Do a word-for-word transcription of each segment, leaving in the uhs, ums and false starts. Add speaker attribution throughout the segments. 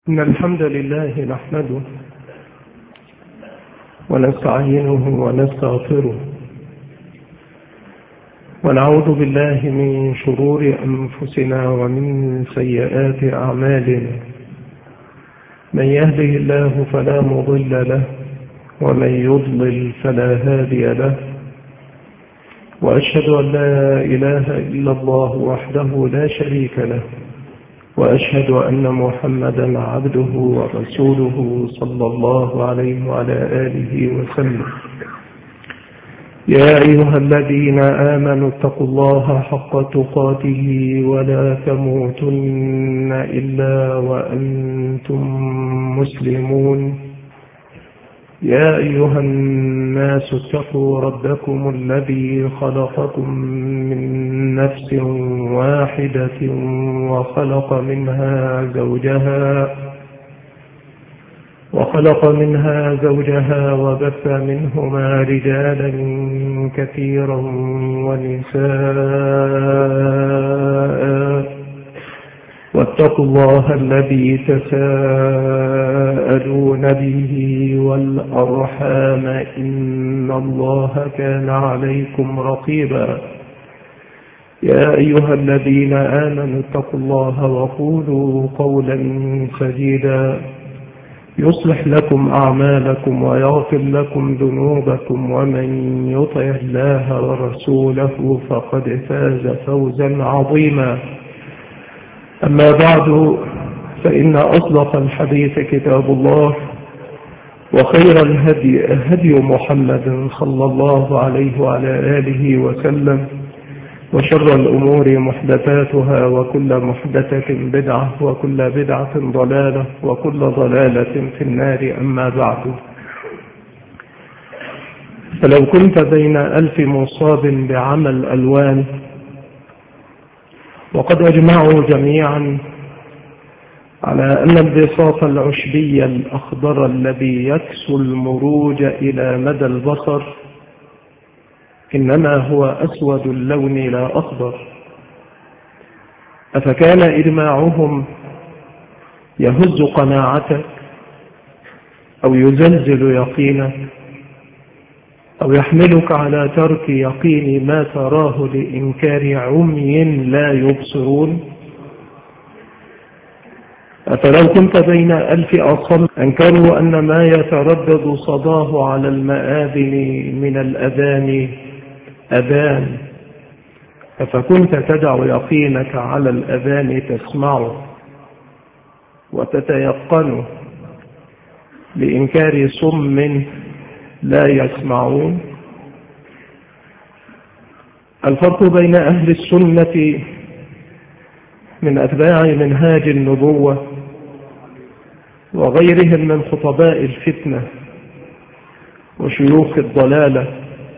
Speaker 1: إن الحمد لله نحمده ونستعينه ونستغفره ونعوذ بالله من شرور أنفسنا ومن سيئات أعمالنا. من يهده الله فلا مضل له ومن يضلل فلا هادي له، وأشهد أن لا إله إلا الله وحده لا شريك له، وأشهد أن محمدا عبده ورسوله صلى الله عليه وعلى آله وسلم. يا أيها الذين آمنوا اتقوا الله حق تقاته ولا تموتن إلا وأنتم مسلمون. يا أيها الناس اتقوا ربكم الذي خلقكم من نفس واحدة وخلق منها زوجها وخلق منها زوجها وبث منهما رجالا كثيرا ونساء، واتقوا الله الذي تساءلون به والأرحام إن الله كان عليكم رقيبا. يا أيها الذين آمنوا اتقوا الله وقولوا قولا سديدا يصلح لكم أعمالكم ويغفر لكم ذنوبكم، ومن يطع الله ورسوله فقد فاز فوزا عظيما. أما بعد، فإن أصدق الحديث كتاب الله، وخير الهدي هدي محمد صلى الله عليه وعلى آله وسلم، وشر الأمور محدثاتها، وكل محدثة بدعة، وكل بدعة ضلالة، وكل ضلالة في النار. أما بعد، فلو كنت بين ألف مصاب بعمل ألوان، وقد أجمعوا جميعا على أن البساط العشبي الأخضر الذي يكسو المروج إلى مدى البصر إنما هو أسود اللون لا أخضر، أفكان إجماعهم يهز قناعتك أو يزلزل يقينك أو يحملك على ترك يقين ما تراه لإنكار عمي لا يبصرون؟ أفلو كنت بين ألف أصم أنكروا أن ما يتردد صداه على المآذن من الأذان أذان، أفكنت تدع يقينك على الأذان تسمعه وتتيقنه لإنكار صم لا يسمعون؟ الفرق بين أهل السنة من أتباع منهاج النبوة وغيرهم من خطباء الفتنة وشيوخ الضلالة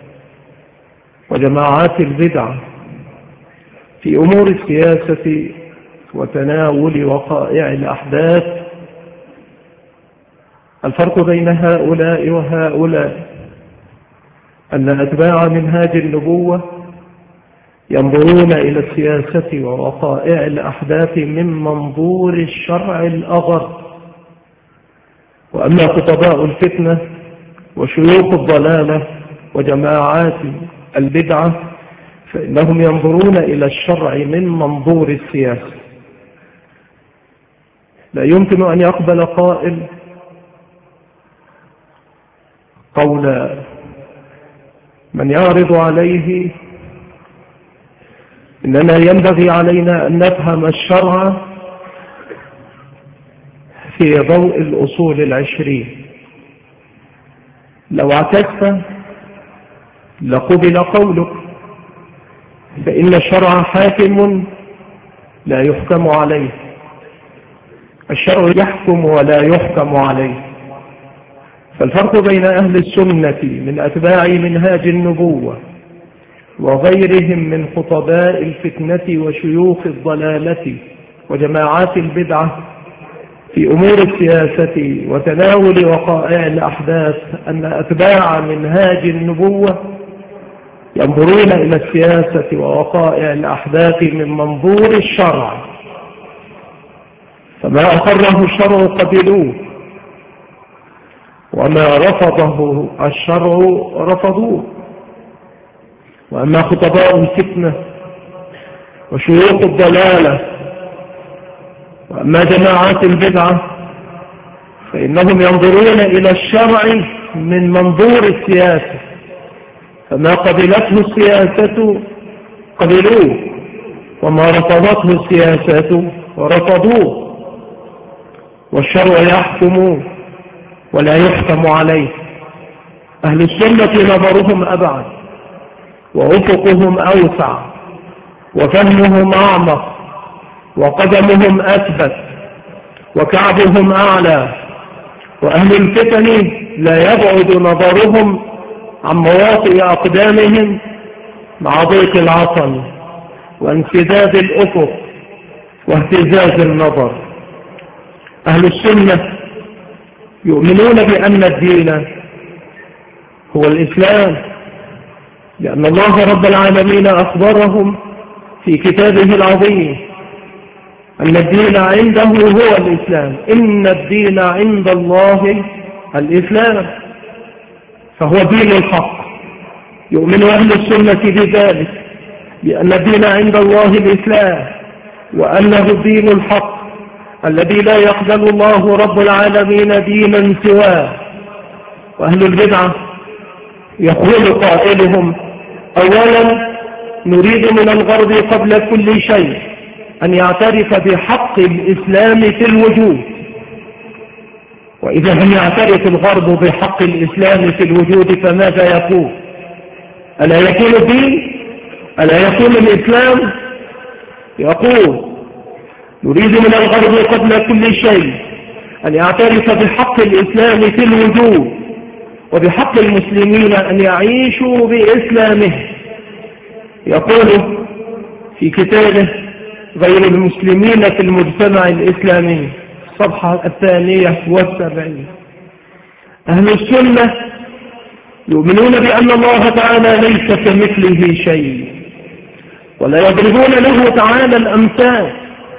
Speaker 1: وجماعات البدع في أمور السياسة وتناول وقائع الأحداث، الفرق بين هؤلاء وهؤلاء أن أتباع منهاج النبوة ينظرون إلى السياسة ووقائع الأحداث من منظور الشرع الأغر، وأما خطباء الفتنة وشيوخ الضلالة وجماعات البدعة فإنهم ينظرون إلى الشرع من منظور السياسة. لا يمكن أن يقبل قائل قول من يعرض عليه إننا ينبغي علينا أن نفهم الشرع في ضوء الأصول العشرين. لو اعتدت لقبل قولك، فإن الشرع حاكم لا يحكم عليه، الشرع يحكم ولا يحكم عليه. فالفرق بين أهل السنة من أتباع منهاج النبوة وغيرهم من خطباء الفتنة وشيوخ الضلالة وجماعات البدعة في أمور السياسة وتناول وقائع الأحداث أن أتباع منهاج النبوة ينظرون إلى السياسة ووقائع الأحداث من منظور الشرع، فما أقره الشرع قبلوه، وما رفضه الشرع رفضوه. وأما خطباء الفتنة وشيوخ الضلالة وأما جماعات البدعة فإنهم ينظرون إلى الشرع من منظور السياسة، فما قبلته السياسة قبلوه، وما رفضته السياسة ورفضوه. والشرع يحكم ولا يحكم عليه. أهل السنة نظرهم أبعد، وأفقهم أوسع، وفهمهم أعمق، وقدمهم أثبت، وكعبهم أعلى. وأهل الفتن لا يبعد نظرهم عن مواطئ أقدامهم مع ضيق العصن وانسداد الأفق واهتزاز النظر. أهل السنة يؤمنون بأن الدين هو الإسلام، لأن الله رب العالمين أخبرهم في كتابه العظيم أن الدين عنده هو الإسلام. إن الدين عند الله الإسلام، فهو دين الحق. يؤمن أهل السنة بذلك، بأن الدين عند الله الإسلام، وأنه الدين الحق الذي لا يقبل الله رب العالمين دينا سواه. وأهل البدعة يقول قائلهم: أولا نريد من الغرب قبل كل شيء أن يعترف بحق الإسلام في الوجود. وإذا لم يعترف الغرب بحق الإسلام في الوجود فماذا يكون؟ ألا يكون الدين؟ ألا يكون الإسلام؟ يقول: نريد من الغرب قبل كل شيء أن يعترف بحق الإسلام في الوجود، وبحق المسلمين أن يعيشوا بإسلامه. يقول في كتابه غير المسلمين في المجتمع الإسلامي، الصفحة الثانية والسبعين: أهل السنة يؤمنون بأن الله تعالى ليس كمثله شيء، ولا يضربون له تعالى الأمثال.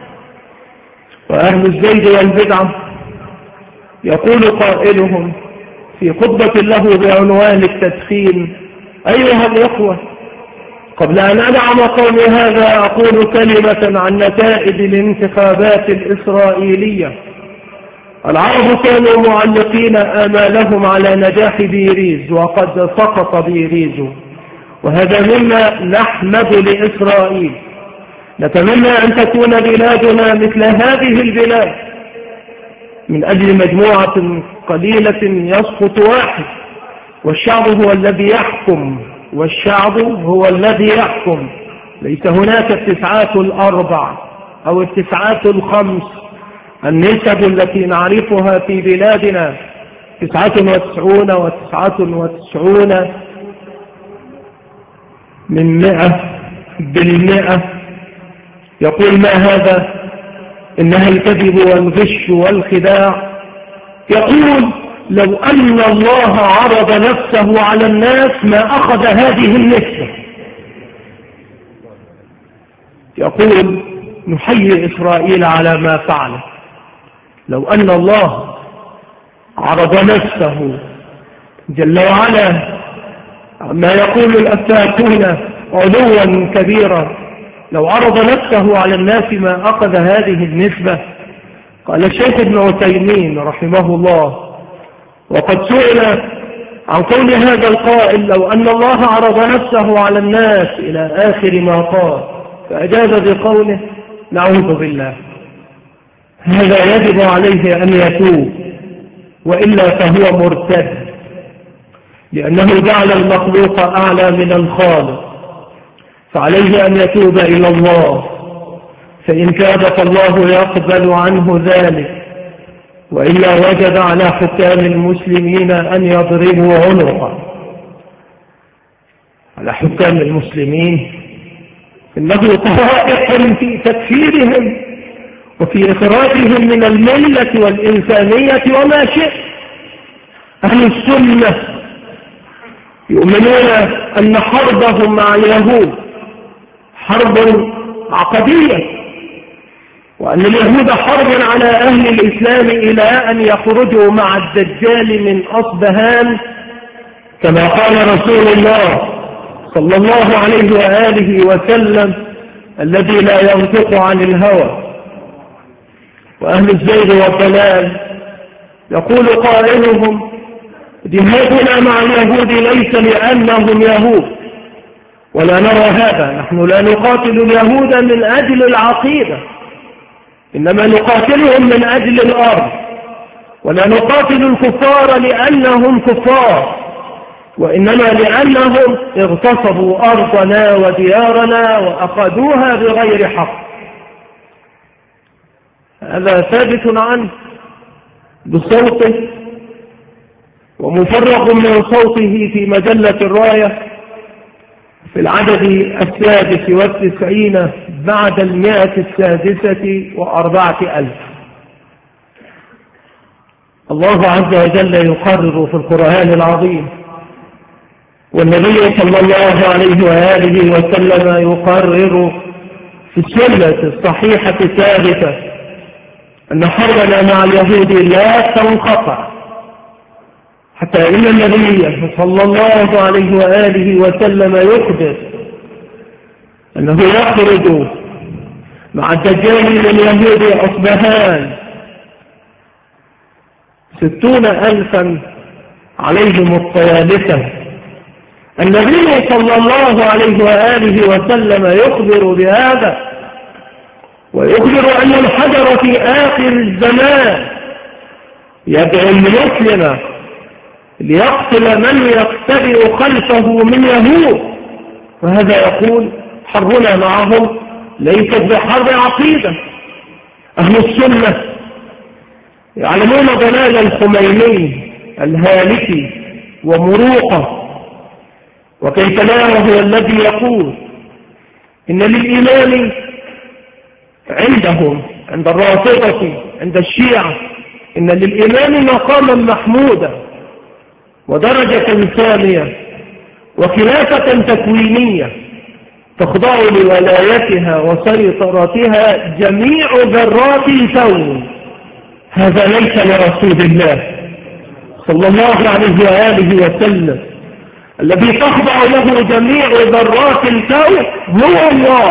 Speaker 1: وأهل الزيد والبدعة يقول قائلهم في خطبة له بعنوان التدخين: أيها الإخوة، قبل أن أدعم قولي هذا أقول كلمة عن نتائج الانتخابات الإسرائيلية. العرب كانوا معلقين آمالهم على نجاح بيريز، وقد سقط بيريز، وهذا مما نحمد لإسرائيل. نتمنى أن تكون بلادنا مثل هذه البلاد، من أجل مجموعة قليلة يسقط واحد، والشعب هو الذي يحكم، والشعب هو الذي يحكم. ليس هناك التسعات الأربع أو التسعات الخمس، النسب التي نعرفها في بلادنا تسعة وتسعون وتسعة وتسعون من مئة بالمئة. يقول: ما هذا؟ إنها الكذب والغش والخداع. يقول: لو أن الله عرض نفسه على الناس ما أخذ هذه النسبة. يقول: نحيي إسرائيل على ما فعل. لو أن الله عرض نفسه جل وعلا ما يقول الأفاكون علوا كبيرا، لو عرض نفسه على الناس ما أخذ هذه النسبة. قال الشيخ ابن عثيمين رحمه الله، وقد سئل عن قول هذا القائل: لو أن الله عرض نفسه على الناس إلى آخر ما قال، فأجاب بقوله: نعوذ بالله. هذا يجب عليه أن يتوب، وإلا فهو مرتد، لأنه جعل المخلوق أعلى من الخالق، فعليه أن يتوب إلى الله، فإن تاب فالله يقبل عنه ذلك، وإلا وجب على حكام المسلمين أن يضربوا عنقه. على حكام المسلمين إنه طائح في تكفيرهم وفي إخراجهم من الملة والإنسانية وما شئ. أهل السنة يؤمنون أن حربهم مع اليهود حرب عقدية، وأن اليهود حرب على أهل الإسلام إلى أن يخرجوا مع الدجال من أصبهان، كما قال رسول الله صلى الله عليه وآله وسلم الذي لا ينطق عن الهوى. وأهل الزيغ والضلال يقول قائلهم: جهادنا مع اليهود ليس لأنهم يهود، ولا نرى هذا، نحن لا نقاتل اليهود من أجل العقيدة، إنما نقاتلهم من أجل الأرض، ولا نقاتل الكفار لأنهم كفار، وإنما لأنهم اغتصبوا أرضنا وديارنا وأخذوها بغير حق. هذا ثابت عنه بصوته ومفرغ من صوته في مجلة الراية في العدد السادس والتسعين بعد المئة السادسة وأربعة ألف. الله عز وجل يقرر في القرآن العظيم، والنبي صلى الله عليه وآله وسلم يقرر في السنة الصحيحة الثابتة أن حربنا مع اليهود لا تنقطع، حتى إن النبي صلى الله عليه وآله وسلم يخبر أنه يخرج مع الدجال من يهود أصبهان ستون ألفا عليهم الطيالسة. النبي صلى الله عليه وآله وسلم يخبر بهذا، ويخبر أن الحجر في آخر الزمان يدعو المسلم ليقتل من يقتدئ خلفه من يهود، وهذا يقول حربنا معهم ليست بحرب عقيدة. أهل السنة يعلمون ضلال الخميني الهالكي ومروقه، وكيف لا وهو الذي يقول إن للإيمان عندهم، عند الرافضة، عند الشيعة، إن للإيمان مقاما محمودا ودرجة ثانية وخلافة تكوينية تخضع لولايتها وسيطرتها جميع ذرات الكون. هذا ليس لرسول الله صلى الله عليه وآله وسلم. الذي تخضع له جميع ذرات الكون هو الله،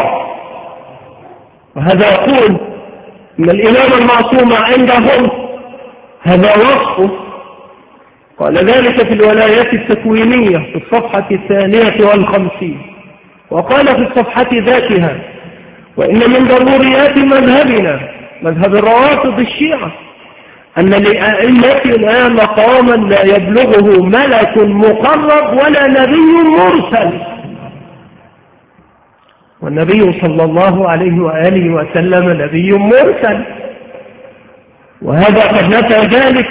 Speaker 1: وهذا يقول إن الإمام المعصوم عندهم هذا وصفه. قال ذلك في الولايات التكوينية في الصفحة الثانية والخمسين، وقال في الصفحة ذاتها: وإن من ضروريات مذهبنا، مذهب الروافض الشيعة، أن لأئمتنا مقاما لا يبلغه ملك مقرب ولا نبي مرسل. والنبي صلى الله عليه وآله وسلم نبي مرسل، وهذا قد نفى ذلك،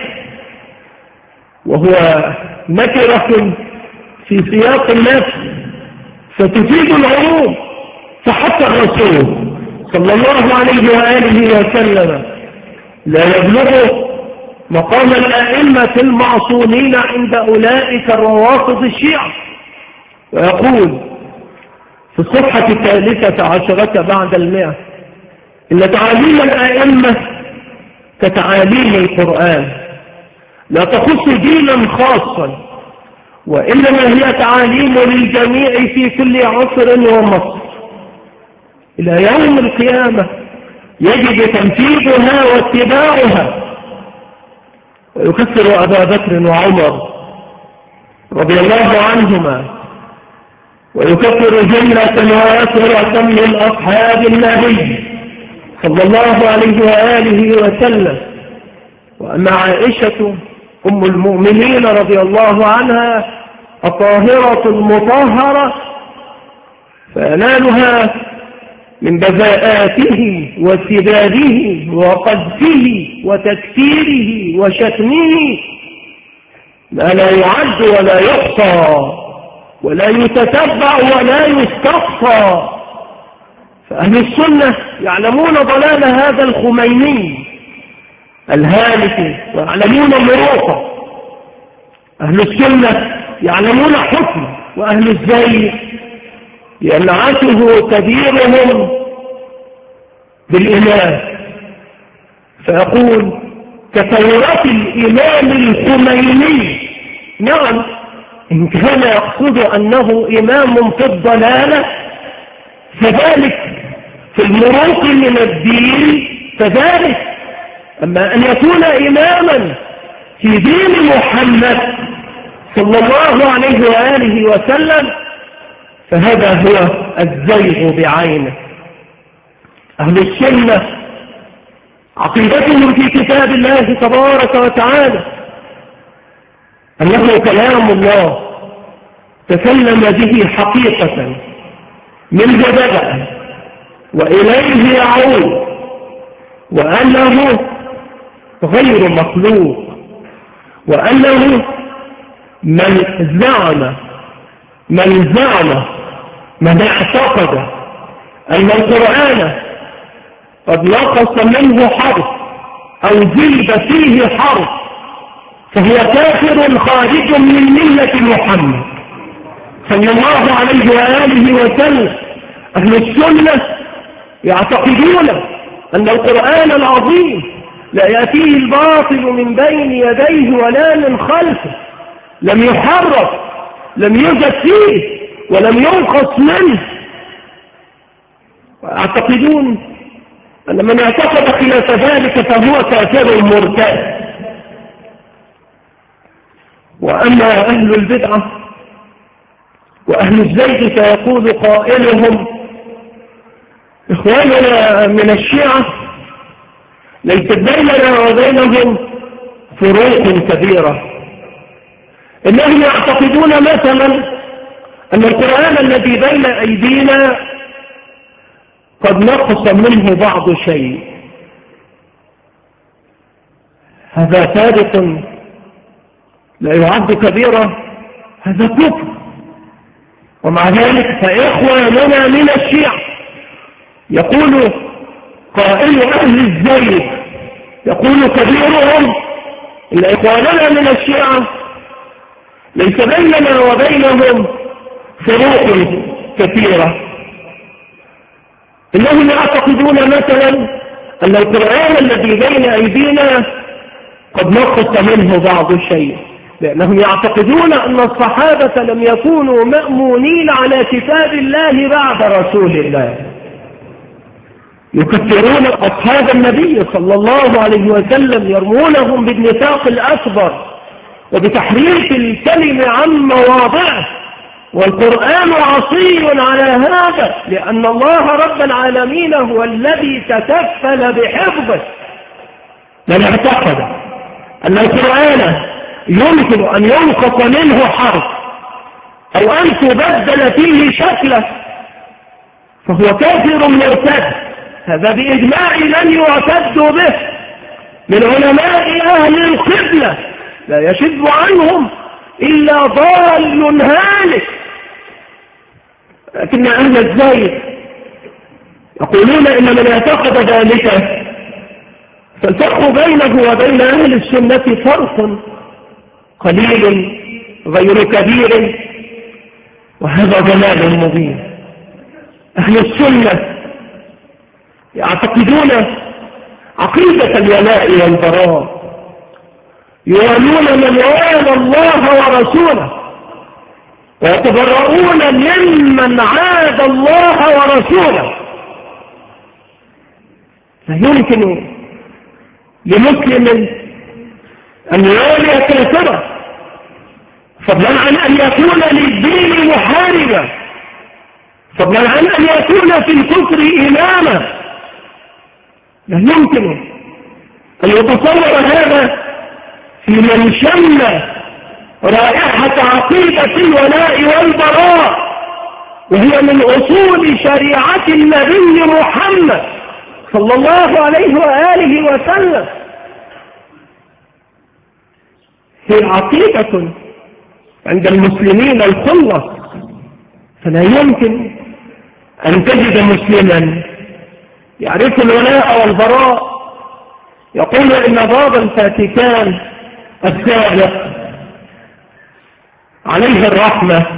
Speaker 1: وهو نكرة في سياق النفس فتفيد العموم. فحتى الرسول صلى الله عليه وآله وسلم لا يبلغه مقام الأئمة المعصومين عند أولئك الروافض الشيعة. ويقول في الصفحة الثالثة عشرة بعد المئة: إن تعاليم الأئمة كتعاليم القرآن لا تخص دينا خاصا، وإنما هي تعاليم للجميع في كل عصر ومصر إلى يوم القيامة، يجب تنفيذها واتباعها. ويكثر أبا بكر وعمر رضي الله عنهما، ويكثر جملة واسرة من أصحاب النبي صلى الله عليه وآله وسلم. وأما عائشة أم المؤمنين رضي الله عنها الطاهرة المطهرة فينالها من بذاءاته وسداده وقذفه وتكفيره وشتمه ما لا يعد ولا يحصى ولا يتتبع ولا يستقصى. فأهل السنة يعلمون ضلال هذا الخميني الهالك ويعلمون مروقه. أهل السنة يعلمون حكم، وأهل الزيغ ينعته كبيرهم بالإيمان فيقول كثورة الإمام الخميني. نعم، إن كان يقصد أنه إمام في الضلالة فذلك، في المروق من الدين فذلك. أما أن يكون إماما في دين محمد صلى الله عليه وآله وسلم فهذا هو الزيغ بعينه. أهل السنة عقيدتهم في كتاب الله تبارك وتعالى أنه كلام الله تكلم به حقيقة من بدأ وإليه يعود، وأنه غير مخلوق، وأنه من زعم من زعم من اعتقد أن القرآن قد نقص منه حرف أو زيد فيه حرف فهو كافر خارج من ملة محمد صلى الله عليه وآله وسلم. أهل السنة يعتقدون أن القرآن العظيم لا يأتيه الباطل من بين يديه ولا من خلفه، لم يحرف، لم يزد فيه ولم ينقص منه. ويعتقدون أن من اعتقد خلاف ذلك فهو كافر مرتد. وأما أهل البدعة وأهل الزيغ فيقول قائلهم إخواننا من الشيعة ليست بيننا وبينهم فروق كبيرة، إنهم يعتقدون مثلا أن القرآن الذي بين أيدينا قد نقص منه بعض شيء. هذا ثابت لا يعد كبيرة، هذا كفر. ومع ذلك فإخواننا من الشيعة يقول قائل أهل الزيغ يقول كبيرهم إن إخواننا من الشيعة ليس بيننا وبينهم فروق كثيرة، إنهم يعتقدون مثلا أن القرآن الذي بين أيدينا قد نقص منه بعض الشيء، لأنهم يعتقدون أن الصحابة لم يكونوا مأمونين على كتاب الله بعد رسول الله، يكفرون أصحاب النبي صلى الله عليه وسلم، يرمونهم بالنفاق الأكبر وبتحريف الكلم عن مواضعه، والقرآن عصي على هذا، لأن الله رب العالمين هو الذي تكفل بحفظه. من اعتقد أن القرآن يمكن أن ينقص منه حرف أو أن تبدل فيه شكله فهو كافر مرتد. هذا بإجماع من يعتد به من علماء أهل القبلة، لا يشد عنهم إلا ضال هالك. لكن أهل الزيغ يقولون إن من اعتقد ذلك فالفرق بينه وبين أهل السنة فرق قليل غير كبير، وهذا ضلال مبين. أهل السنة يعتقدون عقيدة الولاء والبراء، يوالون من والى الله ورسوله ويتبرؤون ممن عاد الله ورسوله. لا يمكن لمسلم أن يوالي كافرا، فضلا عن أن يكون للدين محاربا، فضلا عن أن يكون في الكفر إماما. لا يمكن أن يتصور هذا في من شم رائحة عقيدة الولاء والبراء، وهي من أصول شريعة النبي محمد صلى الله عليه وآله وسلم. هي عقيدة عند المسلمين الخلص، فلا يمكن أن تجد مسلما يعرف الولاء والبراء يقول إن باب الفاتكان السابق عليه الرحمة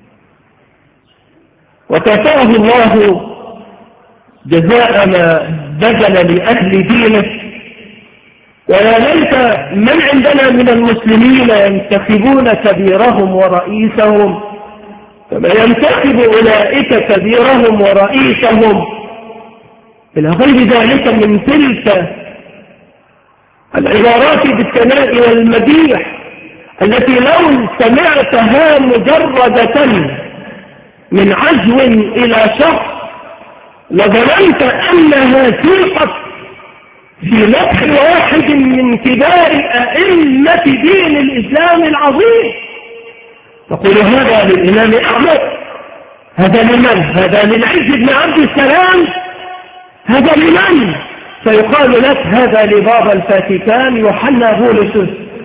Speaker 1: وكفاه الله جزاء ما بذل لأهل دينه. ويا ليت من عندنا من المسلمين ينتخبون كبيرهم ورئيسهم كما ينتخب أولئك كبيرهم ورئيسهم، إلى غير ذلك من تلك العبارات بالثناء والمديح التي لو سمعتها مجردة من عزو إلى شخص لظننت أنها سيقت في مدح واحد من كبار أئمة دين الإسلام العظيم. تقول هذا للإمام أحمد، هذا لمن؟ هذا للعز بن عبد السلام، هذا لمن؟ فيقال لك هذا لبابا الفاتيكان يوحنا بولس.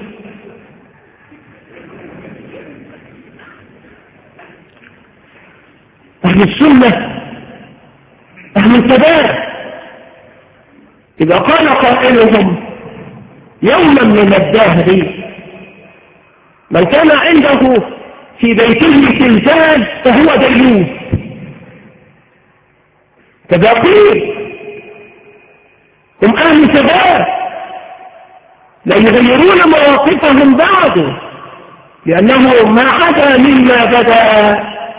Speaker 1: أهل السنة أهل الثبات إذا قال قائلهم يوما من الدهر من كان عنده في بيته تلفاز فهو ديوث، كذا قيل هم أهل ثبات لا يغيرون مواقفهم بعد، لأنه ما عدا مما بدأ،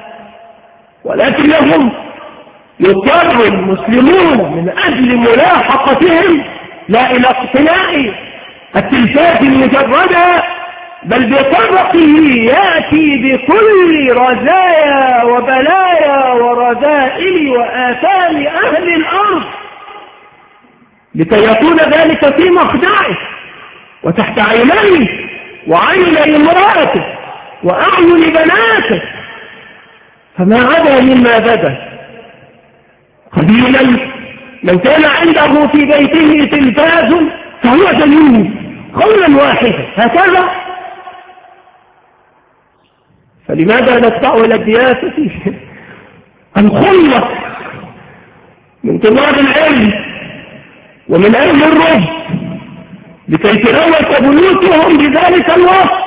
Speaker 1: ولكنهم يضطر المسلمون من أجل ملاحقتهم لا إلى اقتناء التلفاز المجردة، بل بطرقه يأتي بكل رزايا وبلايا ورذائل وآثام أهل الأرض لكي يكون ذلك في مخدعه وتحت عينيه وعيني امرأته وأعين بناته، فما عدا مما بدا. قليلا من كان عنده في بيته تلفاز فهو ديوث قولا واحدا هكذا. فلماذا ندفع إلى الدياسة الخلة من طلاب العلم ومن أهل الرشد لكي تلوث بيوتهم بذلك الوصف؟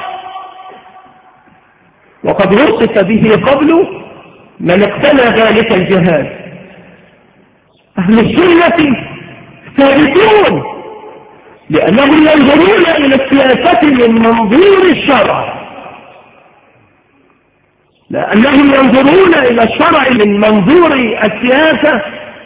Speaker 1: وقد وصف به قبل من اقتنى ذلك الجهاز. أهل السنة ثابتون لأنهم ينظرون إلى السياسة من منظور الشرع، لأنهم ينظرون إلى الشرع من منظور السياسة.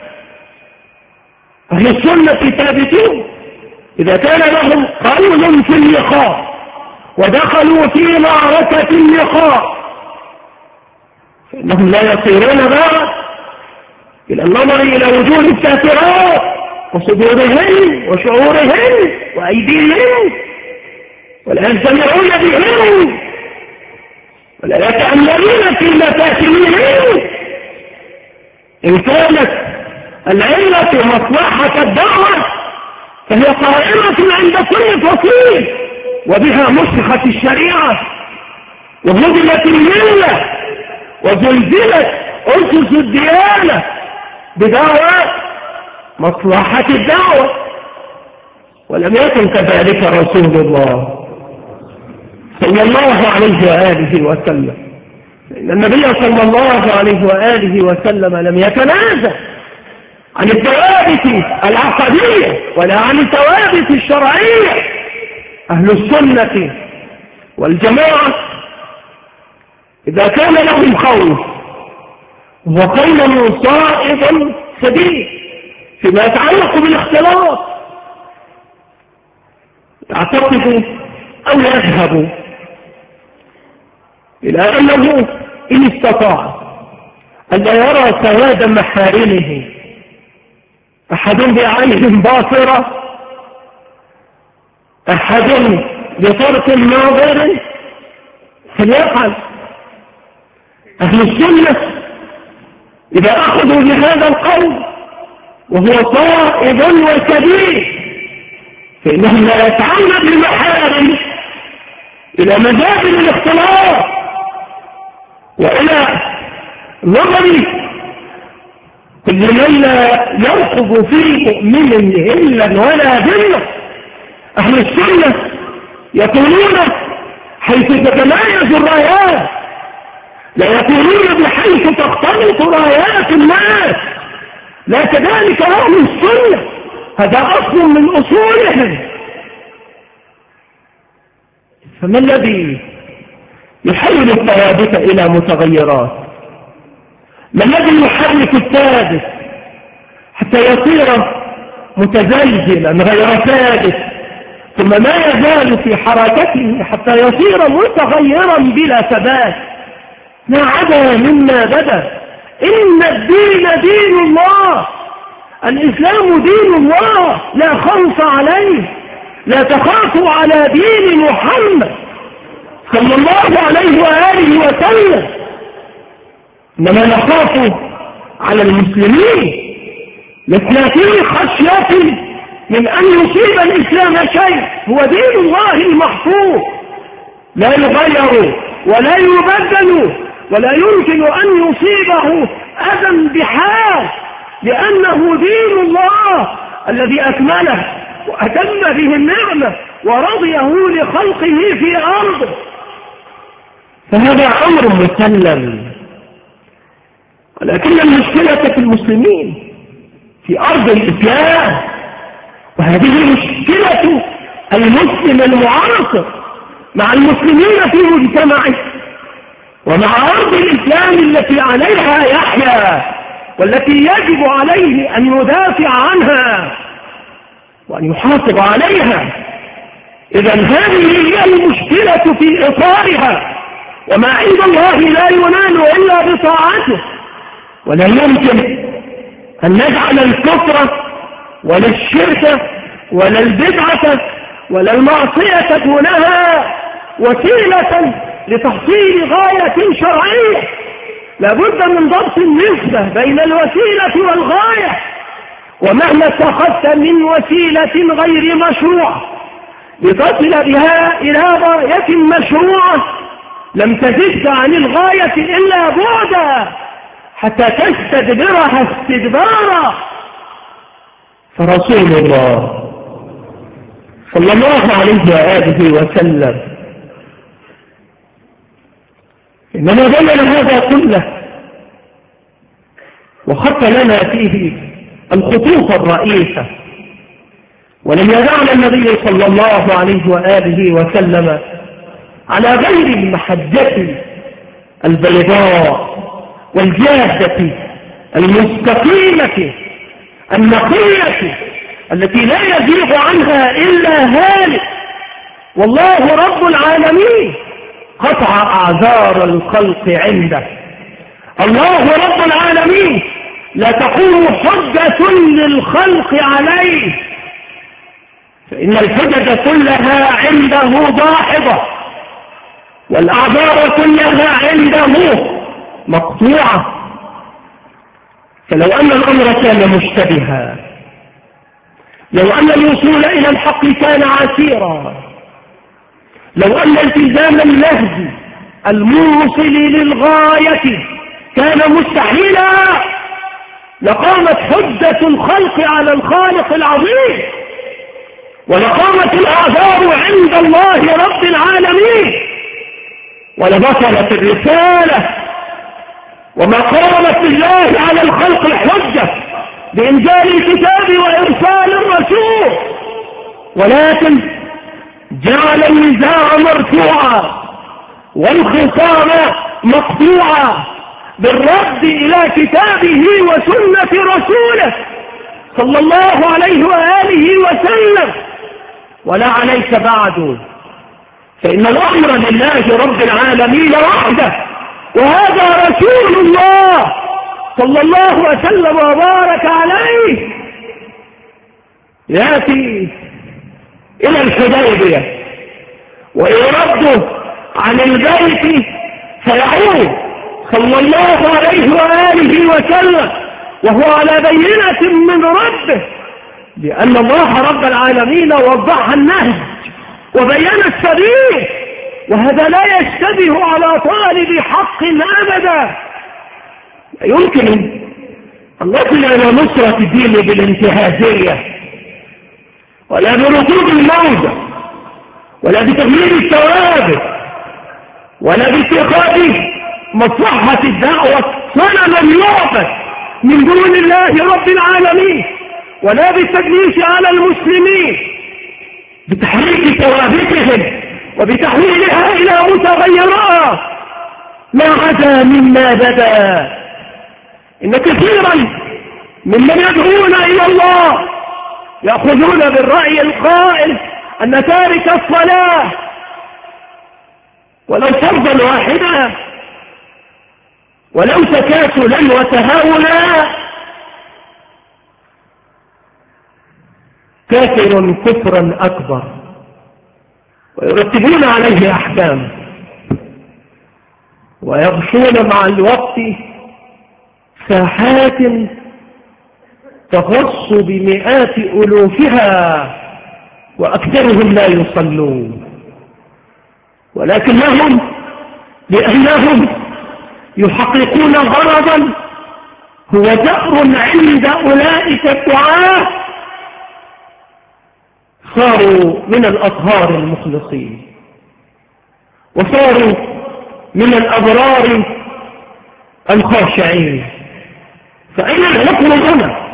Speaker 1: أهل السنة ثابتون إذا كان لهم قول في اللقاء ودخلوا في معركة اللقاء فإنهم لا يصيرون بعد إلى النظر إلى وجوه الكافرات وصدورهن وشعورهن وأيديهن، ولا يستمعون بهن ولا يتأملون في مفاتنهن. إن كانت العلة مصلحة الدعوة فهي قائمة عند كل فصيل، وبها مسخت الشريعة وهدمت الملة وزلزلت أسس الديانة بدعوى مصلحة الدعوة، ولم يكن كذلك رسول الله صلى الله عليه وآله وسلم. إن النبي صلى الله عليه وآله وسلم لم يتنازل عن الثوابت العقدية ولا عن الثوابت الشرعية. أهل السنة والجماعة إذا كان لهم قول وهو قول صائب سديد فيما يتعلق بالاختلاط يعتقد أو يذهب إلى أنه إن استطاع أن لا يرى سواد محارمه أحد بعين باصرة، أحد بطرف ناظر، فليفعل. أهل السنة إذا أخذوا بهذا القول وهو صائب وكبير فإنهم لا يتعمد المحارم إلى مجال الاختلاط وإلى نظر كل من لا يرقب فيه مؤمن إلا ولا ذلة. أهل السنة يقولون حيث تتمايز الرايات لا يقولون بحيث تختلط رايات الناس، لا كذلك أهل السنة، هذا أصل من أصولهم. فما الذي يحول الثوابت إلى متغيرات؟ ما الذي يحرك الثابت حتى يصير متزلزلا غير ثابت، ثم ما يزال في حركته حتى يصير متغيرا بلا ثبات؟ ما عدا مما بدا. إن الدين دين الله، الإسلام دين الله، لا خوف عليه، لا تخافوا على دين محمد صلى الله عليه وآله وسلم، إنما نخاف على المسلمين. لسنا في خشية من أن يصيب الإسلام شيء، هو دين الله المحفوظ لا يغير ولا يبدل، ولا يمكن أن يصيبه أذى بحال، لأنه دين الله الذي أكمله وأتم به النعمة ورضيه لخلقه في أرضه. فهذا أمر مسلم، ولكن المشكلة في المسلمين في أرض الإسلام، وهذه مشكلة المسلم المعاصر مع المسلمين في مجتمعه ومع أرض الإسلام التي عليها يحيا والتي يجب عليه أن يدافع عنها وأن يحافظ عليها. إذن هذه هي المشكلة في إطارها، وما عند الله لا ينال إلا بطاعته، ولا يمكن أن نجعل الكفر ولا الشرك ولا البدعة ولا المعصية دونها وسيلة لتحصيل غاية شرعية. لابد من ضبط النسبة بين الوسيلة والغاية، ومهما اتخذت من وسيلة غير مشروعة لتصل بها إلى غاية مشروعة لم تزد عن الغاية إلا بعدا حتى تستدبرها استدبارا. فرسول الله صلى الله عليه وآله وسلم إنما بين هذا كله وخط لنا فيه الخطوط الرئيسة، ولم يدعنا النبي صلى الله عليه وآله وسلم على غير المحجة البيضاء والجادة المستقيمة النقية التي لا يزيغ عنها إلا هالك. والله رب العالمين قطع أعذار الخلق عنده. الله رب العالمين لا تقوم حجة للخلق عليه، فإن الحجج كلها عنده ضاحضة والأعذار كلها عنده مقطوعة. فلو أن الأمر كان مشتبها، لو أن الوصول إلى الحق كان عسيرا، لو أن التزام النهج الموصل للغاية كان مستحيلا، لقامت حجة الخلق على الخالق العظيم، ولقامت الأعذار عند الله رب العالمين، ولبطلت الرسالة، وما قامت بالله على الخلق الحجة بإنزال الكتاب وإرسال الرسول، ولكن جعل النزاع مرفوعا والخصام مقطوعا بالرد إلى كتابه وسنة رسوله صلى الله عليه وآله وسلم. ولا عليك بعد، فإن الأمر لله رب العالمين وحده، وهذا رسول الله صلى الله وسلم وبارك عليه يأتي إلى الحديبية ويرد عن البيت فيعود صلى الله عليه وآله وسلم وهو على بينة من ربه، لأن الله رب العالمين وضح النهج وبين السبيل، وهذا لا يشتبه على طالب حق أبدا. لا يمكن أن نصل إلى نصرة الدين بالانتهازية ولا بركوب الموجة ولا بتغيير الثوابت ولا باتخاذ مصلحة الدعوة صنما يعبد من دون الله رب العالمين ولا بالتجليس على المسلمين بتحريك ثوابتهم وبتحويلها إلى متغيرات ما عدا مما بدا. إن كثيرا ممن يدعون إلى الله يأخذون بالرأي القائل أن تارك الصلاة ولو فرضا واحدا ولو تكاسلا وتهاونا كافر كفرا أكبر، ويرتبون عليه أحكام ويغشون مع الوقت ساحات تخص بمئات ألوفها وأكثرهم لا يصلون، ولكنهم لأنهم يحققون غرضا هو دأر عند أولئك الدعاة صاروا من الأطهار المخلصين وصاروا من الأبرار الخاشعين. فأين الحكم هنا؟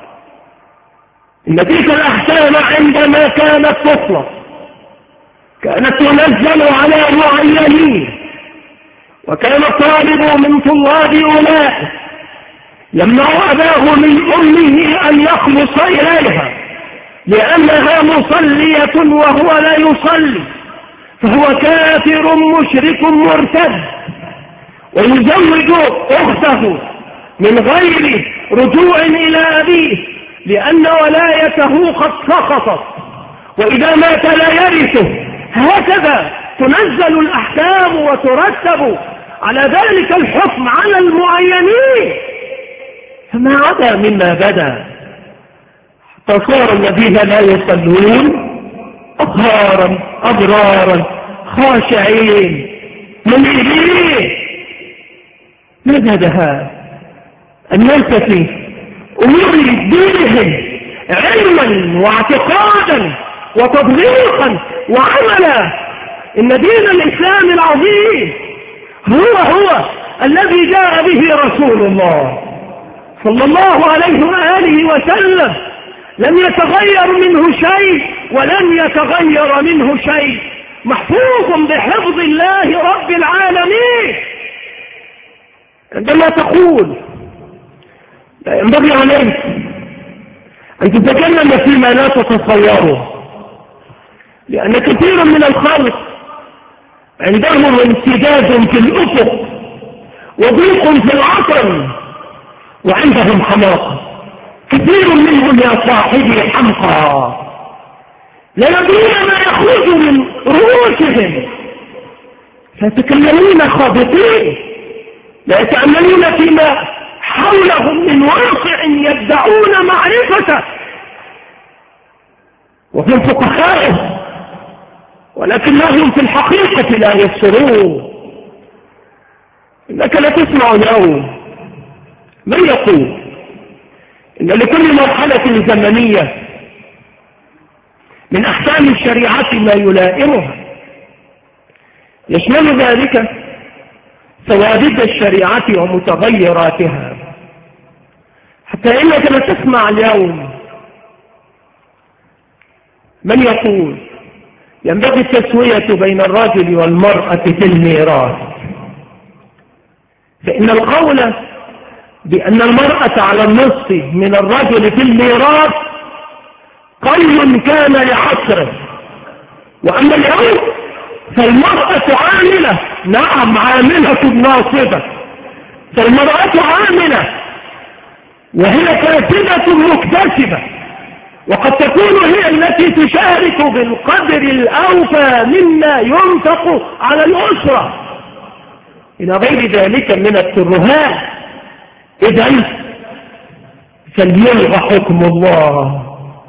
Speaker 1: إن تلك الأحكام عندما كانت تطلق كانت تنزل على معينين، وكان الطالب من طلاب أولئك يمنع أباه من أمه أن يخلص إليها لأنها مصلية وهو لا يصلي، فهو كافر مشرك مرتد، ويزوج أخته من غير رجوع إلى أبيه لأن ولايته قد سقطت، وإذا مات لا يرثه. هكذا تنزل الأحكام وترتب على ذلك الحكم على المعينين، فما عدا مما بدا حتى صار الذين لا يصلون أطهارا أبرارا خاشعين منيبين. ما زادها الناس في أمور دينهم علما واعتقادا وتطبيقا وعملا. إن دين الإسلام العظيم هو هو الذي جاء به رسول الله صلى الله عليه وآله وسلم، لم يتغير منه شيء ولن يتغير منه شيء، محفوظ بحفظ الله رب العالمين. عندما تقول لا ينبغي عليك أن تتكلم فيما لا تتصوره، لأن كثير من الخلق عندهم انسداد في الأفق وضيق في العقل وعندهم حماقة. كثير منهم يا صاحبي حمقى لا يدرون ما يخرج من رؤوسهم، فيتكلمون خابطين لا يتأملون فيما حولهم من واقع يدعون معرفته، وهم فقهاء ولكنهم في الحقيقة لا يبصرون. إنك لا تسمع اليوم من يقول إن لكل مرحلة زمنية من أحكام الشريعة ما يلائمها، يشمل ذلك ثوابت الشريعة ومتغيراتها، حتى إنك لا تسمع اليوم من يقول ينبغي التسوية بين الرجل والمرأة في الميراث، فإن القول بأن المرأة على النصف من الرجل في الميراث قول كان لعصره، وأما اليوم فالمرأة عاملة، نعم عاملة ناصبة، فالمرأة عاملة وهي كاسبة مكتسبة، وقد تكون هي التي تشارك بالقدر الأوفى مما ينفق على الأسرة إلى غير ذلك من الترهات. إذن فليلغى حكم الله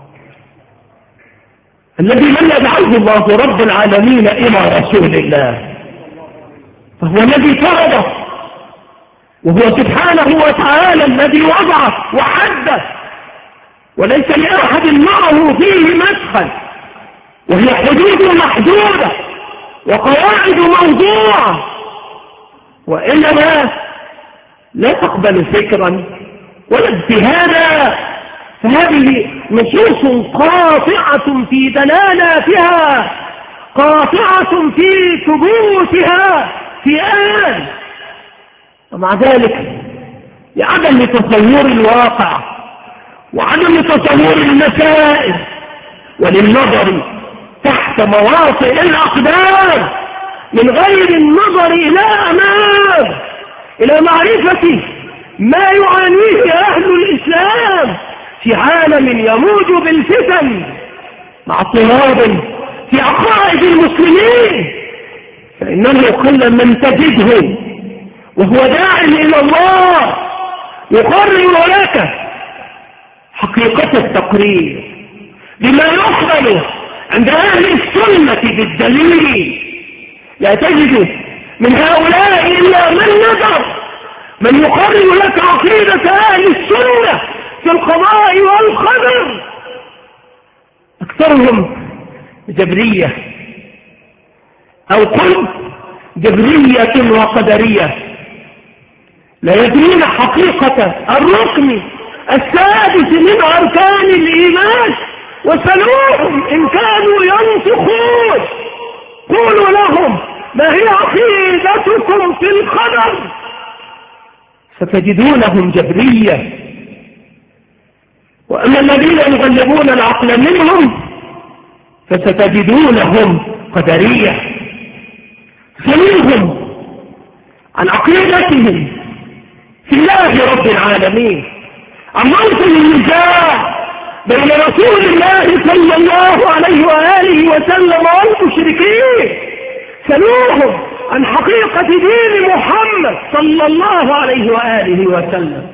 Speaker 1: الذي لم يجعله الله رب العالمين إلى رسول الله، فهو الذي فرضه، وهو سبحانه وتعالى الذي وضعه وحده، وليس لأحد معه فيه مدخل، وهي حدود محدودة وقواعد موضوعة، وإنما لا تقبل فكرا ولا اجتهادا، فهذه نصوص قاطعة في دلالاتها، قاطعة في ثبوتها في آن. ومع ذلك لعدم تصور الواقع وعدم تصور المسائل وللنظر تحت مواطئ الأقدام من غير النظر إلى أمام، إلى معرفة ما يعانيه أهل الإسلام في عالم يموج بالفتن مع اضطراب في عقائد المسلمين، فإنه قل من تجده وهو داع إلى الله يقرر لك حقيقة التقرير بما يقبل عند أهل السنة بالدليل. لا تجد من هؤلاء إلا من نظر، من يقرر لك عقيدة أهل السنة في القضاء والقدر. أكثرهم جبرية أو قل جبرية وقدرية، لا يدرون حقيقة الركن السادس من أركان الإيمان. وسلوهم إن كانوا ينطقون، قولوا لهم ما هي عقيدتكم في القدر، ستجدونهم جبرية. وأما الذين يغلبون العقل منهم فستجدونهم قدرية. سلوهم عن عقيدتهم في الله رب العالمين، عن موطن النزاع بين رسول الله صلى الله عليه وآله وسلم والمشركين. سلوهم عن حقيقة دين محمد صلى الله عليه وآله وسلم.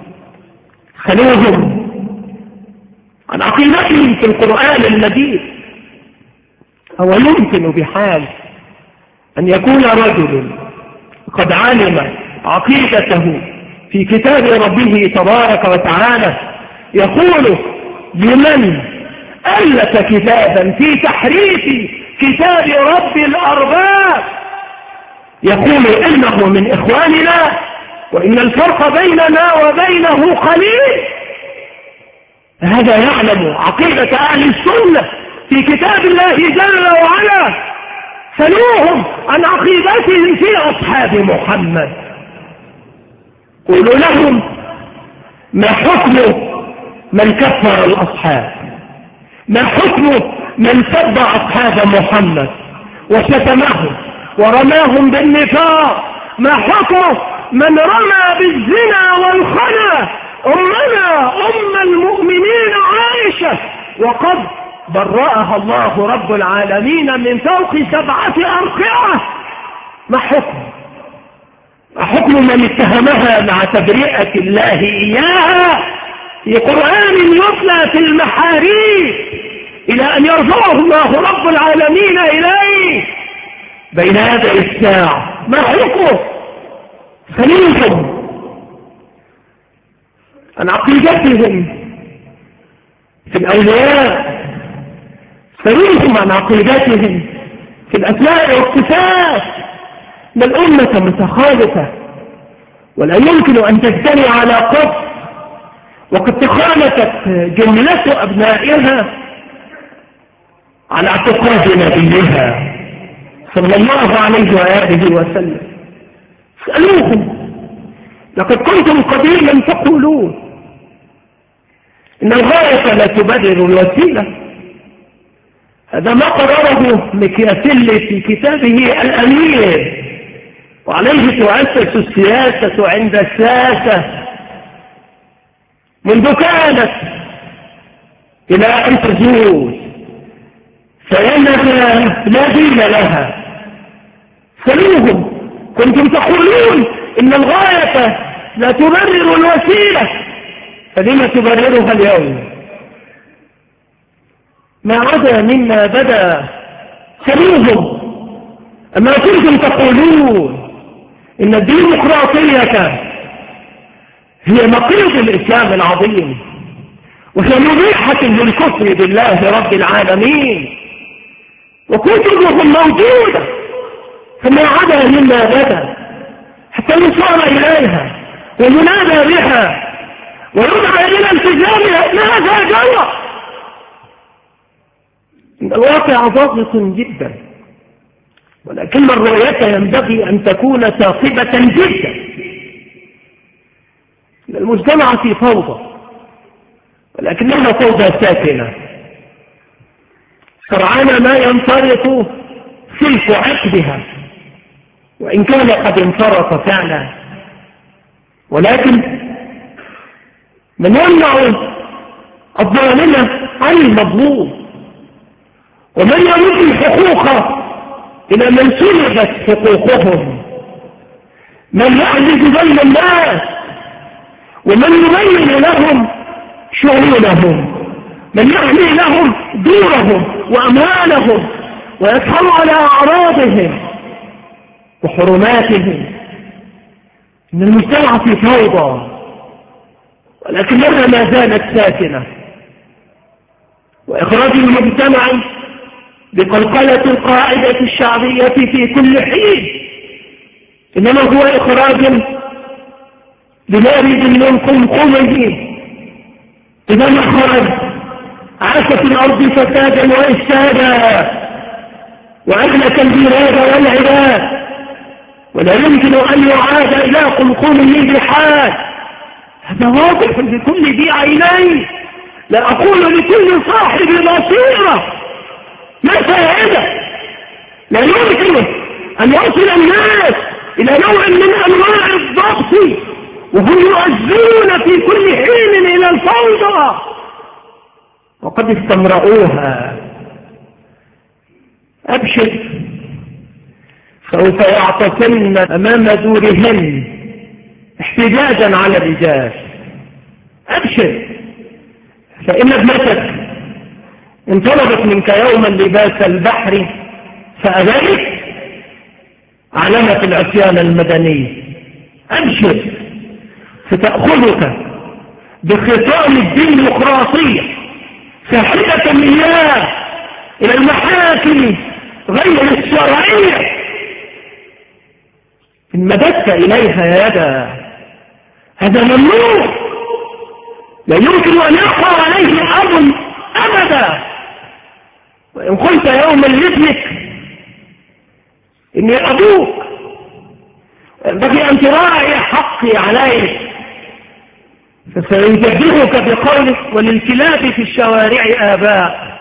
Speaker 1: سلوهم عن عقيدتهم في القرآن المجيد. هو يمكن بحال أن يكون رجل قد علم عقيدته في كتاب ربه تبارك وتعالى يقول لمن ألف كتابا في تحريف كتاب رب الأرباب، يقول إنه من إخواننا وإن الفرق بيننا وبينه قليل. هذا يعلم عقيدة أهل السنة في كتاب الله جل وعلا. سلوهم عن عقيدتهم في أصحاب محمد. قولوا لهم ما حكم من كفر الأصحاب، ما حكم من سب أصحاب محمد وشتمهم ورماهم بالنفاق، ما حكم من رمى بالزنا والخنا أمنا أم المؤمنين عائشة وقد برأها الله رب العالمين من فوق سبعة أرقعة. ما حكم ما حكم من اتهمها مع تبرئة الله إياها في قرآن يتلى في المحاريب إلى أن يرفعه الله رب العالمين إليه بين يدي الساعة؟ ما حكمه؟ سليهم عن عقيدتهم في الأولياء، سليهم عن عقيدتهم في الأسماء والصفات. ان الأمة متخالفة ولا يمكن أن تجتمع على قصد، وقد تخالفت جملة أبنائها على اعتقاد نبيها صلى الله عليه وآله وسلم. اسألوهم لقد كنتم قديما تقولون إن الغاية لا تبرر الوسيلة. هذا ما قرره مكيافيلي في كتابه الأمير، وعليه تؤسس السياسة عند الساسة منذ كانت إلى أن تزول، فإنها لا دين لها. سلوهم كنتم تقولون إن الغاية لا تبرر الوسيلة، فلما تبررها اليوم؟ ما عدا مما بدا. سلوهم أما كنتم تقولون إن الديمقراطية هي نقيض الإسلام العظيم وهي مبيحة للكفر بالله رب العالمين، وكتبهم موجودة، فما عدا مما بدا حتى يصار إليها وينادى بها ويدعى إلى التزامها. ماذا جرى؟ إن الواقع ضاغط جدا، ولكن الرؤية ينبغي أن تكون ثاقبة جدا. المجتمع في فوضى، ولكنها فوضى ساكنة، سرعان ما ينفرط سلك عقدها، وإن كان قد انفرط فعلا. ولكن من يمنع الظالمة عن المظلوم، ومن يرد الحقوق إلى من سلبت حقوقهم، من يعزز بين الناس، ومن يبين لهم شؤونهم، من يحمي لهم دورهم وأموالهم، ويسحب على أعراضهم وحرماتهم. إن المجتمع في فوضى، ولكنها ما زالت ساكنة. وإخراج المجتمع بقلقلة القاعدة الشعبية في كل حين إنما هو إخراج بمارد من قمقمه. إذا ما خرج عاش في الأرض فسادا وإفسادا، وأهلك البلاد والعباد، ولا يمكن أن يعاد إلى قمقمه بحال. هذا واضح لكل ذي عينين، لا أقول لكل صاحب بصيرة. ما فائدة؟ لا يمكن أن يصل الناس إلى نوع من أنواع الضغط وهم يؤذون في كل حين إلى الفوضى، وقد استمرؤوها. أبشر، سوف يعتصمن أمام دورهن احتجاجا على الرجال. أبشر، فإن ابنتك إن طلبت منك يوما لباس البحر فأبيت علامة العصيان المدني. أبشر، ستأخذك بخطام الديمقراطية ساحبة مياه إلى المحاكم غير الشرعية. إن مددت إليها يدا هذا ممنوع، لا يمكن أن يقع عليه أب أبدا. وإن قلت يوما لابنك إني أبوك، ينبغي أن تراعي حقي عليك، فسينتبهك بقولك وللكلاب في الشوارع آباء.